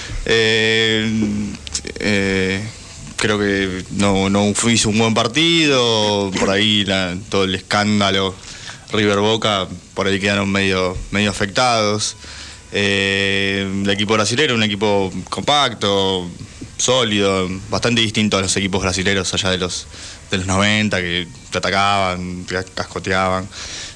Eh, eh, creo que no, no hizo un buen partido, por ahí la, todo el escándalo River Boca, por ahí quedaron medio, medio afectados. Eh, el equipo brasilero, un equipo compacto, sólido, bastante distinto a los equipos brasileros allá de los, de los noventa, que te atacaban, te cascoteaban.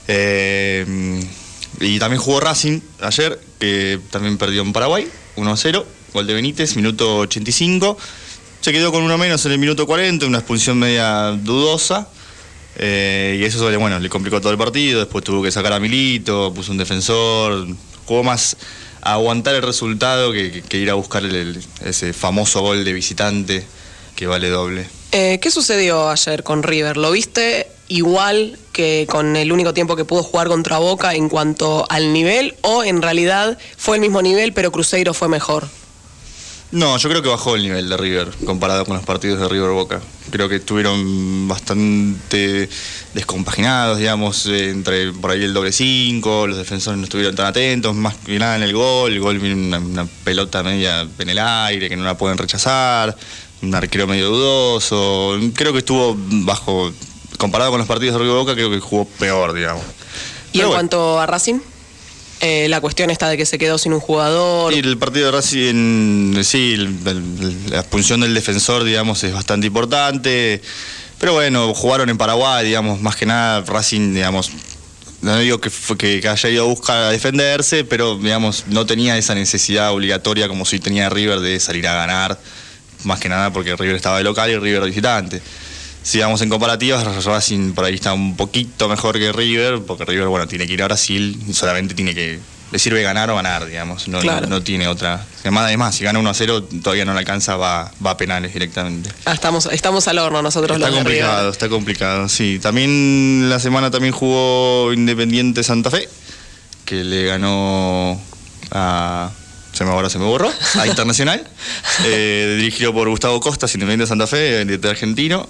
Eh, y también jugó Racing ayer, que también perdió en Paraguay, uno a cero, gol de Benítez, minuto ochenta y cinco. Se quedó con uno menos en el minuto cuarenta, una expulsión media dudosa. Eh, y eso, bueno, le complicó todo el partido. Después tuvo que sacar a Milito, puso un defensor. Jugó más a aguantar el resultado que, que, que ir a buscar el, el, ese famoso gol de visitante que vale doble. Eh, ¿Qué sucedió ayer con River? ¿Lo viste igual que con el único tiempo que pudo jugar contra Boca en cuanto al nivel, o en realidad fue el mismo nivel pero Cruzeiro fue mejor? No, yo creo que bajó el nivel de River comparado con los partidos de River Boca. creo que estuvieron bastante descompaginados, digamos, entre por ahí el doble cinco, los defensores no estuvieron tan atentos, más que nada en el gol, el gol viene una, una pelota media en el aire que no la pueden rechazar, un arquero medio dudoso, creo que estuvo bajo, comparado con los partidos de River Boca, creo que jugó peor, digamos. Y Pero en bueno. cuanto a Racing, eh, la cuestión está de que se quedó sin un jugador. Sí, el partido de Racing, sí, el, el, la función del defensor, digamos, es bastante importante. Pero bueno, jugaron en Paraguay, digamos, más que nada Racing, digamos, no digo que, fue, que, que haya ido a buscar a defenderse, pero digamos, no tenía esa necesidad obligatoria como si tenía River de salir a ganar, más que nada porque River estaba de local y River de visitante. Si vamos en comparativas, Racing por ahí está un poquito mejor que River, porque River, bueno, tiene que ir a Brasil, solamente tiene que, le sirve ganar o ganar, digamos, no, claro. no, no tiene otra. Además, si gana uno a cero, todavía no le alcanza, va, va a penales directamente. Ah, estamos, estamos al horno nosotros está los complicado, de River. Está complicado, sí. También la semana también jugó Independiente Santa Fe, que le ganó a... Se me, ahora se me borró, a Internacional, eh, dirigido por Gustavo Costas, Independiente Santa Fe, de argentino.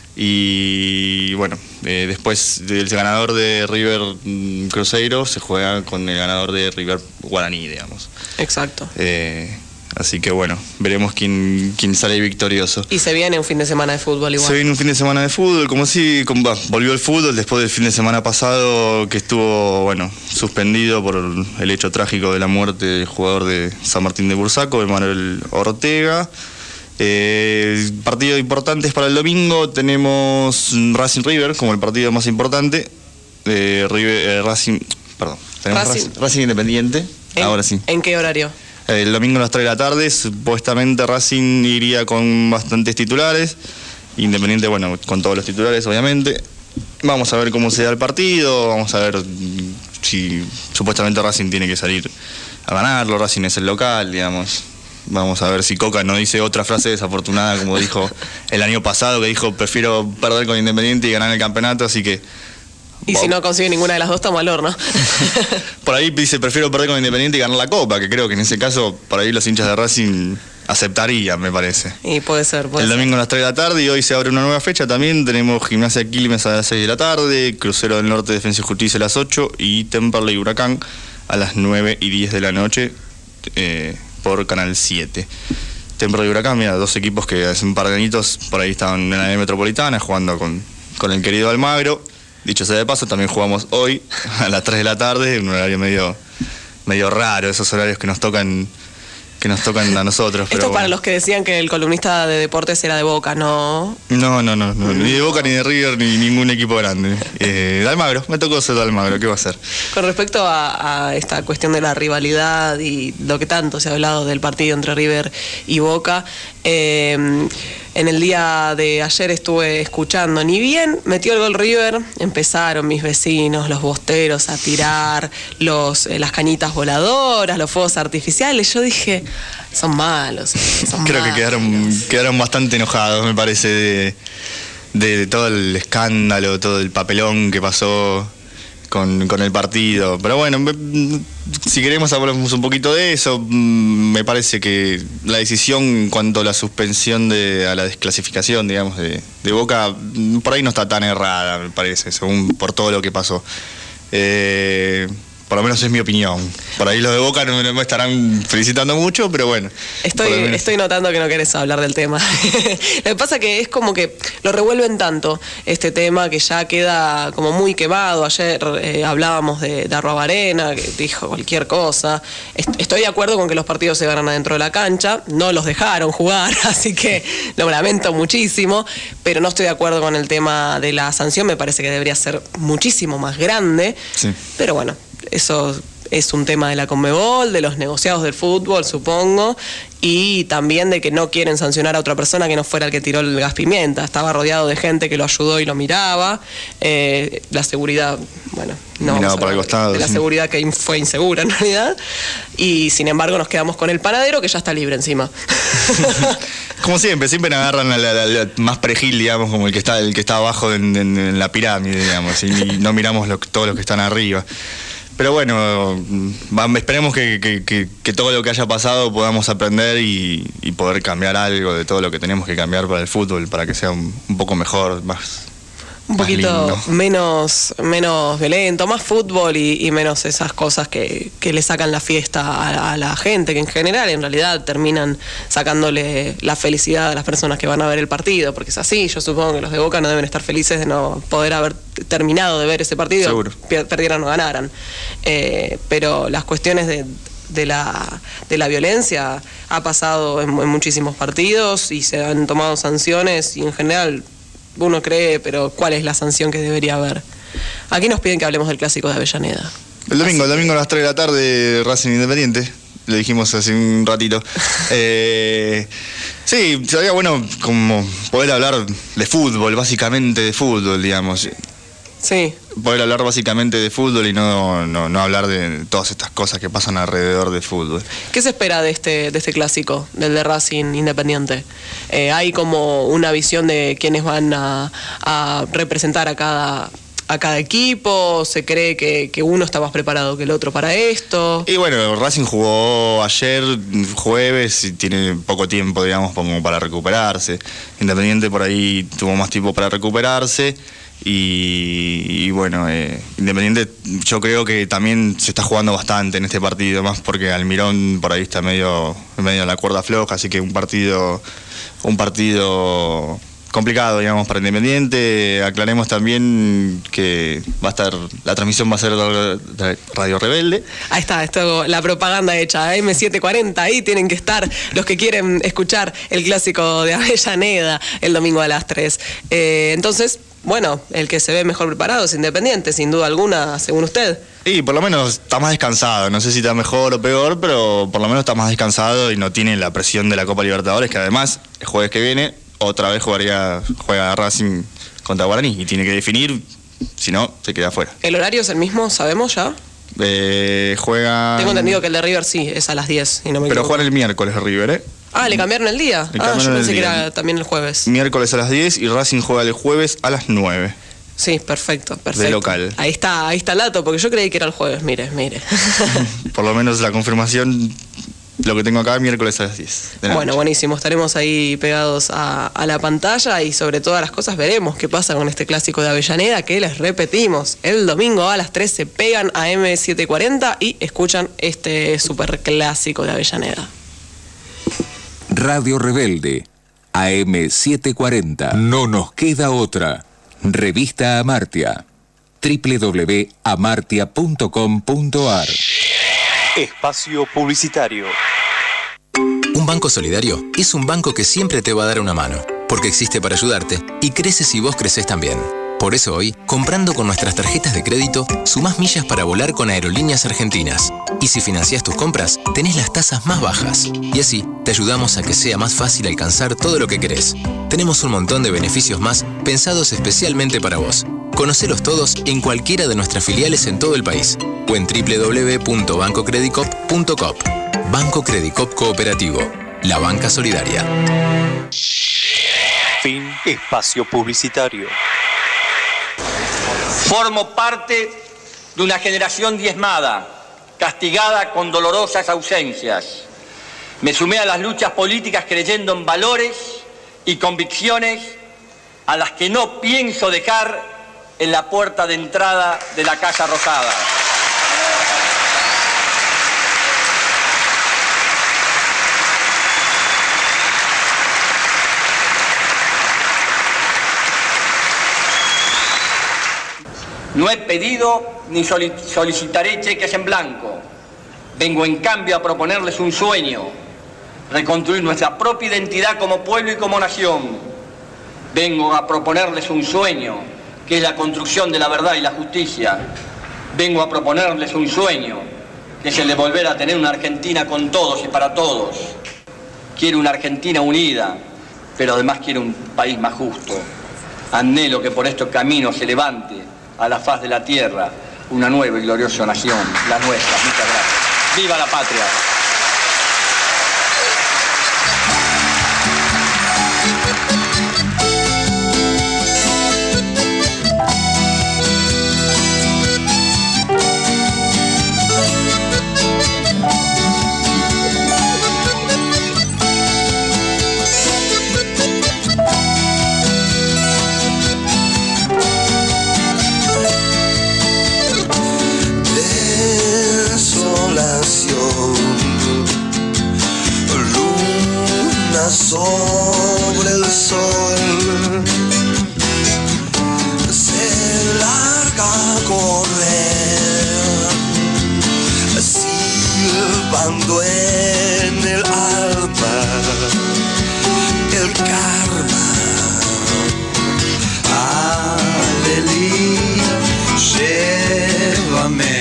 Y bueno, eh, después del ganador de River mm, Cruzeiro se juega con el ganador de River Guaraní, digamos. Exacto. Eh, así que bueno, veremos quién, quién sale victorioso. Y se viene un fin de semana de fútbol igual. Se viene un fin de semana de fútbol, como si como, bah, volvió el fútbol después del fin de semana pasado que estuvo, bueno, suspendido por el hecho trágico de la muerte del jugador de San Martín de Bursaco, Emanuel Ortega. Eh, partidos importantes para el domingo, tenemos Racing River como el partido más importante. Eh, River, eh, Racing, perdón, tenemos Racing, Racing Independiente. ¿En, ahora sí. ¿En qué horario? Eh, el domingo a las tres de la tarde, supuestamente Racing iría con bastantes titulares. Independiente, bueno, con todos los titulares, obviamente. Vamos a ver cómo se da el partido, vamos a ver si supuestamente Racing tiene que salir a ganarlo. Racing es el local, digamos. Vamos a ver si Coca no dice otra frase desafortunada como dijo el año pasado, que dijo prefiero perder con Independiente y ganar el campeonato, así que... Y wow. Si no consigue ninguna de las dos, estamos al horno. Por ahí dice prefiero perder con Independiente y ganar la Copa, que creo que en ese caso por ahí los hinchas de Racing aceptarían, me parece. Y puede ser, puede El ser. domingo a las tres de la tarde y hoy se abre una nueva fecha también. Tenemos Gimnasia de Quilmes a las seis de la tarde, Crucero del Norte, Defensa y Justicia a las ocho y Temperley Huracán a las nueve y diez de la noche. Eh, por Canal siete. Temperley y Huracán, mira, dos equipos que hace un par de añitos por ahí estaban en la Metropolitana jugando con, con el querido Almagro. Dicho sea de paso, también jugamos hoy a las tres de la tarde, en un horario medio, medio raro, esos horarios que nos tocan que nos tocan a nosotros. Esto pero para bueno. Los que decían que el columnista de deportes era de Boca, ¿no? No, no, no, no, ni de Boca, ni de River, ni ningún equipo grande. Eh, de Almagro, me tocó ser de Almagro, ¿qué va a hacer? Con respecto a, a esta cuestión de la rivalidad y lo que tanto se ha hablado del partido entre River y Boca, eh, en el día de ayer estuve escuchando, ni bien metió el gol River, empezaron mis vecinos, los bosteros, a tirar los, eh, las cañitas voladoras, los fuegos artificiales. Yo dije, son malos, son Creo malos. que quedaron, quedaron bastante enojados, me parece, de, de, de todo el escándalo, todo el papelón que pasó con, con el partido. Pero bueno, me, si queremos hablamos un poquito de eso. Me parece que la decisión en cuanto a la suspensión de a la desclasificación, digamos, de, de Boca, por ahí no está tan errada, me parece, según por todo lo que pasó. Eh, por lo menos es mi opinión. Por ahí los de Boca no me estarán felicitando mucho, pero bueno. Estoy, estoy notando que no querés hablar del tema. Lo que pasa que es como que lo revuelven tanto este tema que ya queda como muy quemado. Ayer eh, hablábamos de, de Arruabarrena, que dijo cualquier cosa. Est estoy de acuerdo con que los partidos se ganan adentro de la cancha. No los dejaron jugar, así que lo lamento muchísimo. Pero no estoy de acuerdo con el tema de la sanción. Me parece que debería ser muchísimo más grande. Sí. Pero bueno, eso es un tema de la Conmebol, de los negociados del fútbol, supongo, y también de que no quieren sancionar a otra persona que no fuera el que tiró el gas pimienta. Estaba rodeado de gente que lo ayudó y lo miraba. Eh, la seguridad, bueno, no miraba para el costado, de la sí. seguridad que fue insegura en realidad. Y sin embargo nos quedamos con el panadero que ya está libre encima. Como siempre, siempre nos agarran a la, la, la más perejil, digamos, como el que está el que está abajo en, en, en la pirámide, digamos, y, y no miramos lo, todos los que están arriba. Pero bueno, va- esperemos que, que- que- que todo lo que haya pasado podamos aprender y, y poder cambiar algo de todo lo que tenemos que cambiar para el fútbol, para que sea un, un poco mejor, más, Un más poquito lindo. menos, menos violento, más fútbol y, y menos esas cosas que, que le sacan la fiesta a, a la gente, que en general en realidad terminan sacándole la felicidad a las personas que van a ver el partido, porque es así. Yo supongo que los de Boca no deben estar felices de no poder haber terminado de ver ese partido, Seguro. pier- perdieran o ganaran. Eh, pero las cuestiones de, de la, de la violencia ha pasado en, en muchísimos partidos y se han tomado sanciones y en general uno cree, pero ¿cuál es la sanción que debería haber? Aquí nos piden que hablemos del clásico de Avellaneda. El domingo, el domingo a las tres de la tarde, Racing Independiente. Lo dijimos hace un ratito. Eh, sí, sería bueno como poder hablar de fútbol, básicamente de fútbol, digamos. Sí. Poder hablar básicamente de fútbol y no, no, no hablar de todas estas cosas que pasan alrededor del fútbol. ¿Qué se espera de este, de este clásico, del de Racing Independiente? Eh, ¿Hay como una visión de quiénes van a, a representar a cada, a cada equipo? ¿Se cree que, que uno está más preparado que el otro para esto? Y bueno, Racing jugó ayer, jueves, y tiene poco tiempo, digamos, como para recuperarse. Independiente por ahí tuvo más tiempo para recuperarse. Y, y bueno, eh, Independiente yo creo que también se está jugando bastante en este partido, más porque Almirón por ahí está medio, medio en la cuerda floja, así que un partido, un partido complicado, digamos, para Independiente. Aclaremos también que va a estar, la transmisión va a ser de Radio Rebelde. Ahí está, esto, la propaganda hecha, eme setecientos cuarenta, ahí tienen que estar los que quieren escuchar el clásico de Avellaneda el domingo a las tres. Eh, entonces, bueno, el que se ve mejor preparado es Independiente, sin duda alguna, según usted. Y por lo menos está más descansado, no sé si está mejor o peor, pero por lo menos está más descansado y no tiene la presión de la Copa Libertadores, que además el jueves que viene otra vez jugaría, juega Racing contra Guaraní y tiene que definir, si no, se queda afuera. ¿El horario es el mismo, sabemos ya? Eh, juega... Tengo entendido que el de River sí, es a las diez, y no me Pero equivoco. juega el miércoles River, ¿eh? Ah, ¿le cambiaron el día? Le Ah, cambiaron yo el pensé que día. era también el jueves. Miércoles a las diez y Racing juega el jueves a las nueve. Sí, perfecto, perfecto. De local. Ahí está, ahí está el dato, porque yo creí que era el jueves, mire, mire. Por lo menos la confirmación, lo que tengo acá, miércoles a las diez. de la Bueno, noche. buenísimo, estaremos ahí pegados a, a la pantalla y sobre todas las cosas veremos qué pasa con este clásico de Avellaneda, que les repetimos, el domingo a las tres se pegan a eme setecientos cuarenta y escuchan este super clásico de Avellaneda. Radio Rebelde, A M setecientos cuarenta. No nos queda otra. Revista Amartya. doble u doble u doble u punto amartya punto com punto a r. Espacio publicitario. Un banco solidario es un banco que siempre te va a dar una mano, porque existe para ayudarte y crece si vos creces también. Por eso hoy, comprando con nuestras tarjetas de crédito, sumás millas para volar con Aerolíneas Argentinas. Y si financiás tus compras, tenés las tasas más bajas. Y así, te ayudamos a que sea más fácil alcanzar todo lo que querés. Tenemos un montón de beneficios más pensados especialmente para vos. Conocelos todos en cualquiera de nuestras filiales en todo el país o en doble u doble u doble u punto banco credicop punto com. Banco Credicop Cooperativo, la banca solidaria. Fin. Espacio publicitario. Formo parte de una generación diezmada, castigada con dolorosas ausencias. Me sumé a las luchas políticas creyendo en valores y convicciones a las que no pienso dejar en la puerta de entrada de la Casa Rosada. No he pedido ni solicitaré cheques en blanco. Vengo en cambio a proponerles un sueño, reconstruir nuestra propia identidad como pueblo y como nación. Vengo a proponerles un sueño, que es la construcción de la verdad y la justicia. Vengo a proponerles un sueño, que es el de volver a tener una Argentina con todos y para todos. Quiero una Argentina unida, pero además quiero un país más justo. Anhelo que por estos caminos se levante a la faz de la tierra una nueva y gloriosa nación, la nuestra. Muchas gracias. ¡Viva la patria! sol se larga a correr, silbando en el alma el karma. Alelí, llévame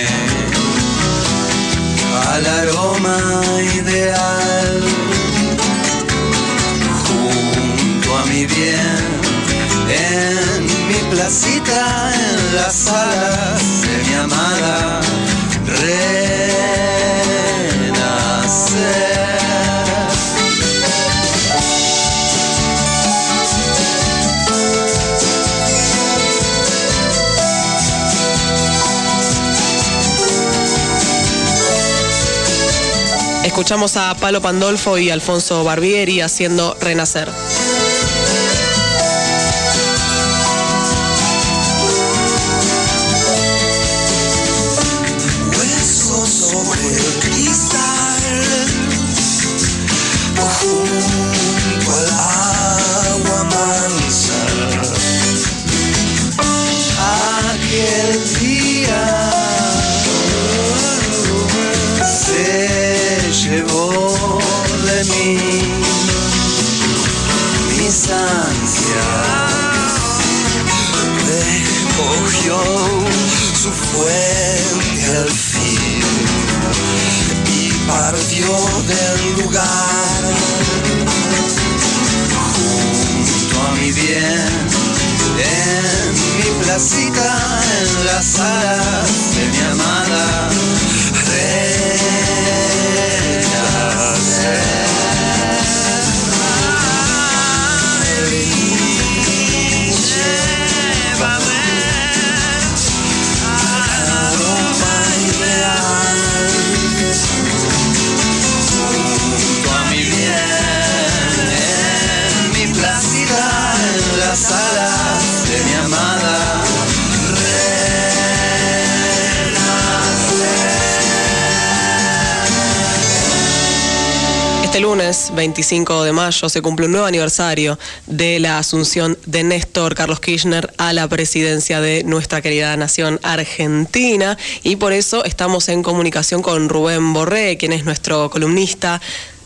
al aroma ideal, junto a mi bien, en mi placita, en las alas de mi amada, renacer. Escuchamos a Palo Pandolfo y Alfonso Barbieri haciendo Renacer. Hueso sobre el cristal, junto al agua mansa, aquel día se llevó de mí mis ansias, recogió su fuente al fin y partió del lugar, junto a mi bien, en mi placita, en las alas de mi amada. Alas de mi amada, Este lunes, veinticinco de mayo, se cumple un nuevo aniversario de la asunción de Néstor Carlos Kirchner a la presidencia de nuestra querida nación Argentina, y por eso estamos en comunicación con Rubén Borré, quien es nuestro columnista.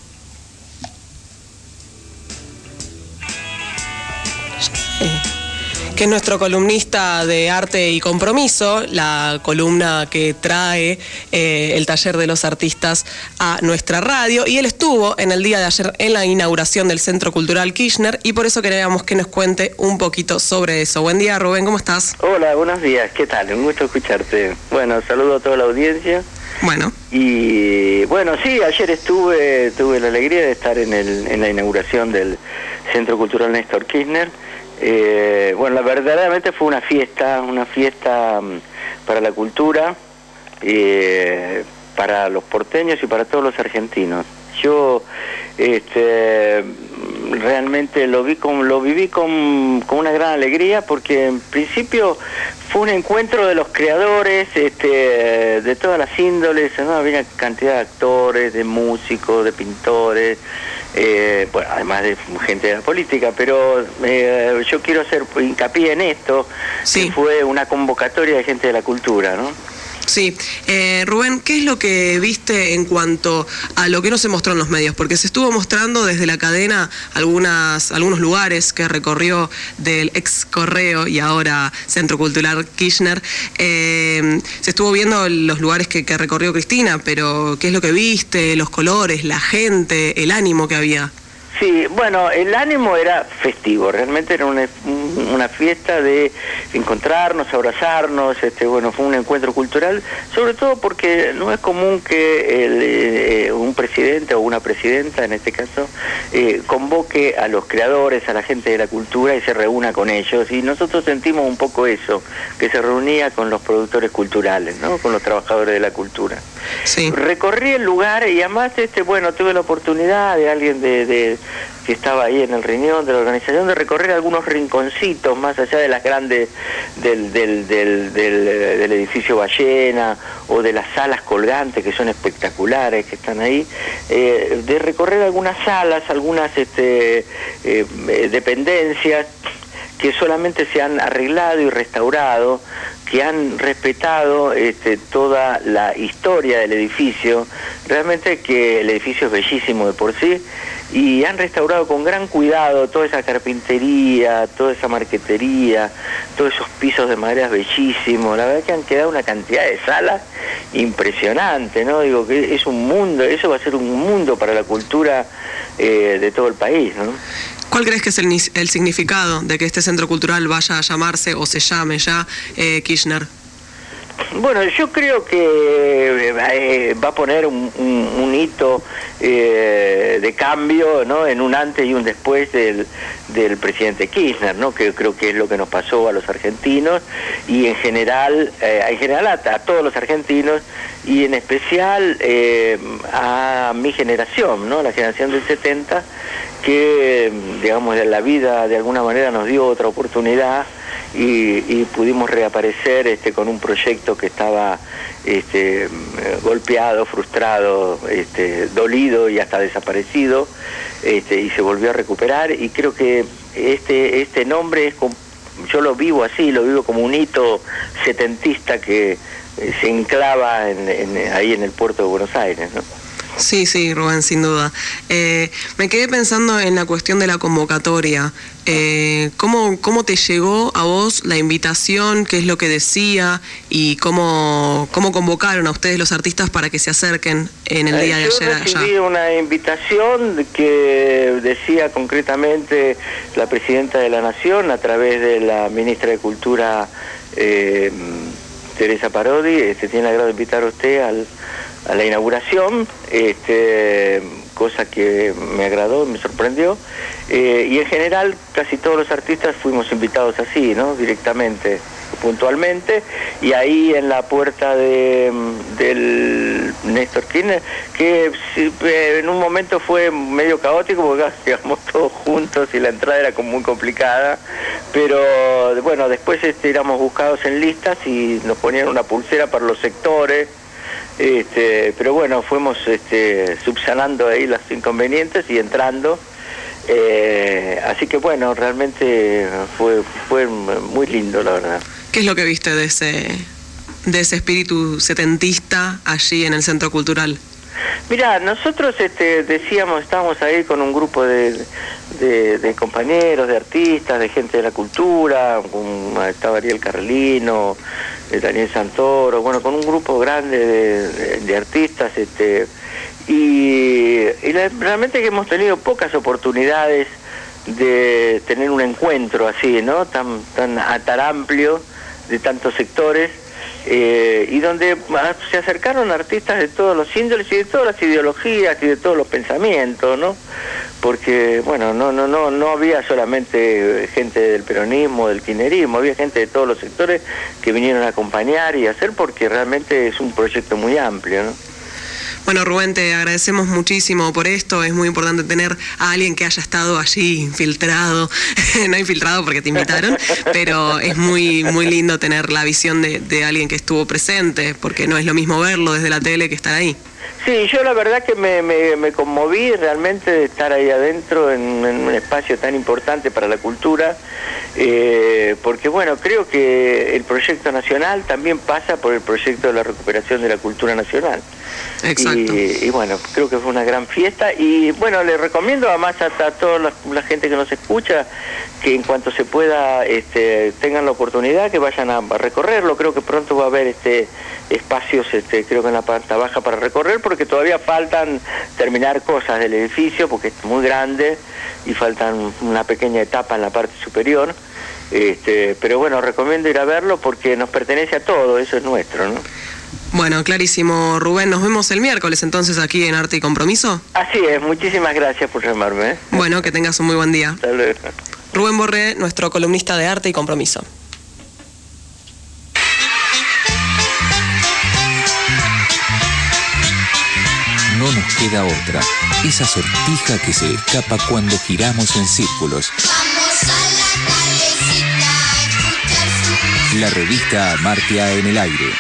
que es nuestro columnista de Arte y Compromiso, la columna que trae eh, el taller de los artistas a nuestra radio, y él estuvo en el día de ayer en la inauguración del Centro Cultural Kirchner, y por eso queríamos que nos cuente un poquito sobre eso. Buen día, Rubén, ¿cómo estás? Hola, buenos días, ¿qué tal? Un gusto escucharte. Bueno, saludo a toda la audiencia. Bueno. Y bueno, sí, ayer estuve, tuve la alegría de estar en, el, en la inauguración del Centro Cultural Néstor Kirchner. Eh, bueno, la, verdaderamente fue una fiesta, una fiesta um, para la cultura, eh, para los porteños y para todos los argentinos. Yo este, realmente lo vi con, lo viví con, con una gran alegría, porque en principio fue un encuentro de los creadores, este, de todas las índoles, ¿no? Había cantidad de actores, de músicos, de pintores, eh, bueno, además de gente de la política, pero eh, yo quiero hacer hincapié en esto, sí. Que fue una convocatoria de gente de la cultura, ¿no? Sí. Eh, Rubén, ¿qué es lo que viste en cuanto a lo que no se mostró en los medios? Porque se estuvo mostrando desde la cadena algunas, algunos lugares que recorrió del ex Correo y ahora Centro Cultural Kirchner. Eh, se estuvo viendo los lugares que, que recorrió Cristina, pero ¿qué es lo que viste? Los colores, la gente, el ánimo que había. Sí, bueno, el ánimo era festivo, realmente era una, una fiesta de encontrarnos, abrazarnos, este, bueno, fue un encuentro cultural, sobre todo porque no es común que el, eh, un presidente o una presidenta, en este caso, eh, convoque a los creadores, a la gente de la cultura y se reúna con ellos, y nosotros sentimos un poco eso, que se reunía con los productores culturales, ¿no? Con los trabajadores de la cultura. Sí. Recorrí el lugar y además, este, bueno, tuve la oportunidad de alguien de... de que estaba ahí en el riñón de la organización, de recorrer algunos rinconcitos más allá de las grandes del, del, del, del, del edificio Ballena o de las salas colgantes que son espectaculares, que están ahí, eh, de recorrer algunas salas, algunas este, eh, dependencias que solamente se han arreglado y restaurado, que han respetado este, toda la historia del edificio, realmente que el edificio es bellísimo de por sí, y han restaurado con gran cuidado toda esa carpintería, toda esa marquetería, todos esos pisos de madera bellísimos. La verdad que han quedado una cantidad de salas impresionante, ¿no? Digo que es un mundo, eso va a ser un mundo para la cultura eh, de todo el país, ¿no? ¿Cuál crees que es el, el significado de que este centro cultural vaya a llamarse o se llame ya eh, Kirchner? Bueno, yo creo que eh, va a poner un, un, un hito eh, de cambio, ¿no? En un antes y un después del, del presidente Kirchner, ¿no? Que creo que es lo que nos pasó a los argentinos y en general, eh, en general a, a todos los argentinos y en especial eh, a mi generación, ¿no? La generación del setenta, que digamos la vida de alguna manera nos dio otra oportunidad. Y, y pudimos reaparecer este, con un proyecto que estaba este, golpeado, frustrado, este, dolido y hasta desaparecido, este, y se volvió a recuperar, y creo que este, este nombre, es como, yo lo vivo así, lo vivo como un hito setentista que se enclava en, en, ahí en el puerto de Buenos Aires, ¿no? Sí, sí, Rubén, sin duda. Eh, me quedé pensando en la cuestión de la convocatoria. Eh, ¿cómo, ¿Cómo te llegó a vos la invitación? ¿Qué es lo que decía? ¿Y cómo, cómo convocaron a ustedes los artistas para que se acerquen en el día de ayer allá? Yo recibí una invitación que decía concretamente la Presidenta de la Nación a través de la Ministra de Cultura, eh, Teresa Parodi. Este, tiene el agrado de invitar a usted al... a la inauguración, este, cosa que me agradó, me sorprendió, eh, y en general casi todos los artistas fuimos invitados así, ¿no? Directamente, puntualmente, y ahí en la puerta de, del Néstor Kirchner, que en un momento fue medio caótico porque llegamos todos juntos y la entrada era como muy complicada, pero bueno, después este, éramos buscados en listas y nos ponían una pulsera para los sectores. Este, pero bueno, fuimos este, subsanando ahí los inconvenientes y entrando, eh, así que bueno, realmente fue, fue muy lindo, la verdad. ¿Qué es lo que viste de ese, de ese espíritu setentista allí en el Centro Cultural? Mirá, nosotros este, decíamos, estábamos ahí con un grupo de, de, de compañeros, de artistas, de gente de la cultura, con, estaba Ariel Carlino, Daniel Santoro, bueno, con un grupo grande de, de, de artistas, este, y, y la, realmente que hemos tenido pocas oportunidades de tener un encuentro así, ¿no? Tan, tan, tan amplio, de tantos sectores. Eh, y donde se acercaron artistas de todos los índoles y de todas las ideologías y de todos los pensamientos, ¿no? Porque, bueno, no no no no había solamente gente del peronismo, del kirchnerismo, había gente de todos los sectores que vinieron a acompañar y hacer, porque realmente es un proyecto muy amplio, ¿no? Bueno, Rubén, te agradecemos muchísimo por esto. Es muy importante tener a alguien que haya estado allí infiltrado, no infiltrado porque te invitaron, pero es muy muy lindo tener la visión de, de alguien que estuvo presente, porque no es lo mismo verlo desde la tele que estar ahí. Sí, yo la verdad que me, me, me conmoví realmente de estar ahí adentro en, en un espacio tan importante para la cultura, eh, porque bueno, creo que el proyecto nacional también pasa por el proyecto de la recuperación de la cultura nacional. Exacto. Y, y bueno, creo que fue una gran fiesta y bueno, le recomiendo además a, a toda la, la gente que nos escucha que en cuanto se pueda este, tengan la oportunidad que vayan a, a recorrerlo. Creo que pronto va a haber este espacios, este, creo que en la planta baja para recorrer, porque todavía faltan terminar cosas del edificio porque es muy grande y faltan una pequeña etapa en la parte superior. Este, pero bueno, recomiendo ir a verlo porque nos pertenece a todo, eso es nuestro, ¿no? Bueno, clarísimo, Rubén. Nos vemos el miércoles entonces aquí en Arte y Compromiso. Así es, muchísimas gracias por llamarme, ¿eh? Bueno, que tengas un muy buen día. Hasta luego. Rubén Borré, nuestro columnista de Arte y Compromiso. No nos queda queda otra. Esa sortija que se escapa cuando giramos en círculos. Vamos a la callecita a escuchar su... La revista Amartya en el aire.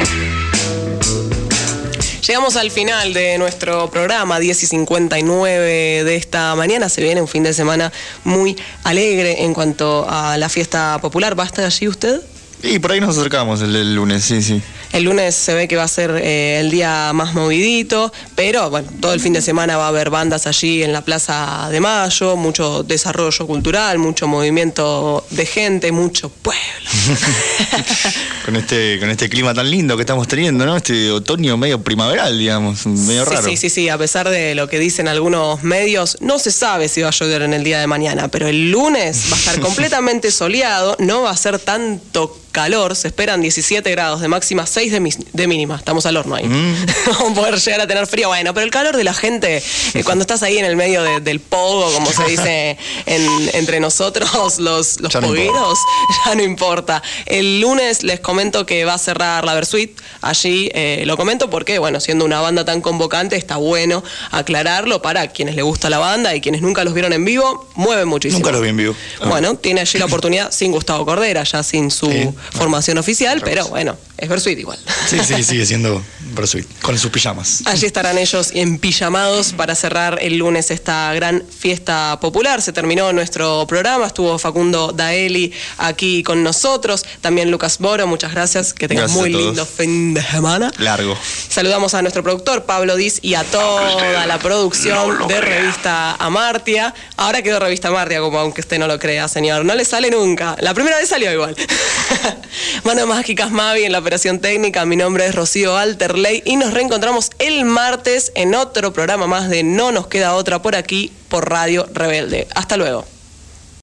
Llegamos al final de nuestro programa, diez y cincuenta y nueve de esta mañana. Se viene un fin de semana muy alegre en cuanto a la fiesta popular. ¿Va a estar allí usted? Y por ahí nos acercamos el, el lunes, sí, sí. El lunes se ve que va a ser eh, el día más movidito, pero bueno, todo el fin de semana va a haber bandas allí en la Plaza de Mayo, mucho desarrollo cultural, mucho movimiento de gente, mucho pueblo. con este con este clima tan lindo que estamos teniendo, ¿no? Este otoño medio primaveral, digamos, medio sí, raro. Sí, sí, sí, a pesar de lo que dicen algunos medios, no se sabe si va a llover en el día de mañana, pero el lunes va a estar completamente soleado, no va a ser tanto calor, se esperan diecisiete grados de máxima, seis de, de mínima, estamos al horno ahí. Mm. Vamos a poder llegar a tener frío, bueno, pero el calor de la gente, eh, cuando estás ahí en el medio de, del pogo, como se dice en, entre nosotros, los, los pogueros, ya no importa. El lunes les comento que va a cerrar la Versuit, allí eh, lo comento porque, bueno, siendo una banda tan convocante, está bueno aclararlo para quienes les gusta la banda y quienes nunca los vieron en vivo, mueven muchísimo. Nunca los vi en vivo. Ah. Bueno, tiene allí la oportunidad sin Gustavo Cordera, ya sin su... Sí. Formación oficial, pero bueno, es Versuit igual. Sí, sí, sigue siendo Versuit, con sus pijamas. Allí estarán ellos empijamados para cerrar el lunes esta gran fiesta popular. Se terminó nuestro programa, estuvo Facundo Daeli aquí con nosotros, también Lucas Boro, muchas gracias, que tengas muy lindo fin de semana. Largo. Saludamos a nuestro productor Pablo Diz y a toda la producción no de Revista Amartya. Ahora quedó Revista Amartya, como aunque usted no lo crea, señor. No le sale nunca. La primera vez salió igual. Manos Mágicas Mavi en la operación técnica. Mi nombre es Rocío Alterley y nos reencontramos el martes en otro programa más de No Nos Queda Otra por aquí, por Radio Rebelde. Hasta luego.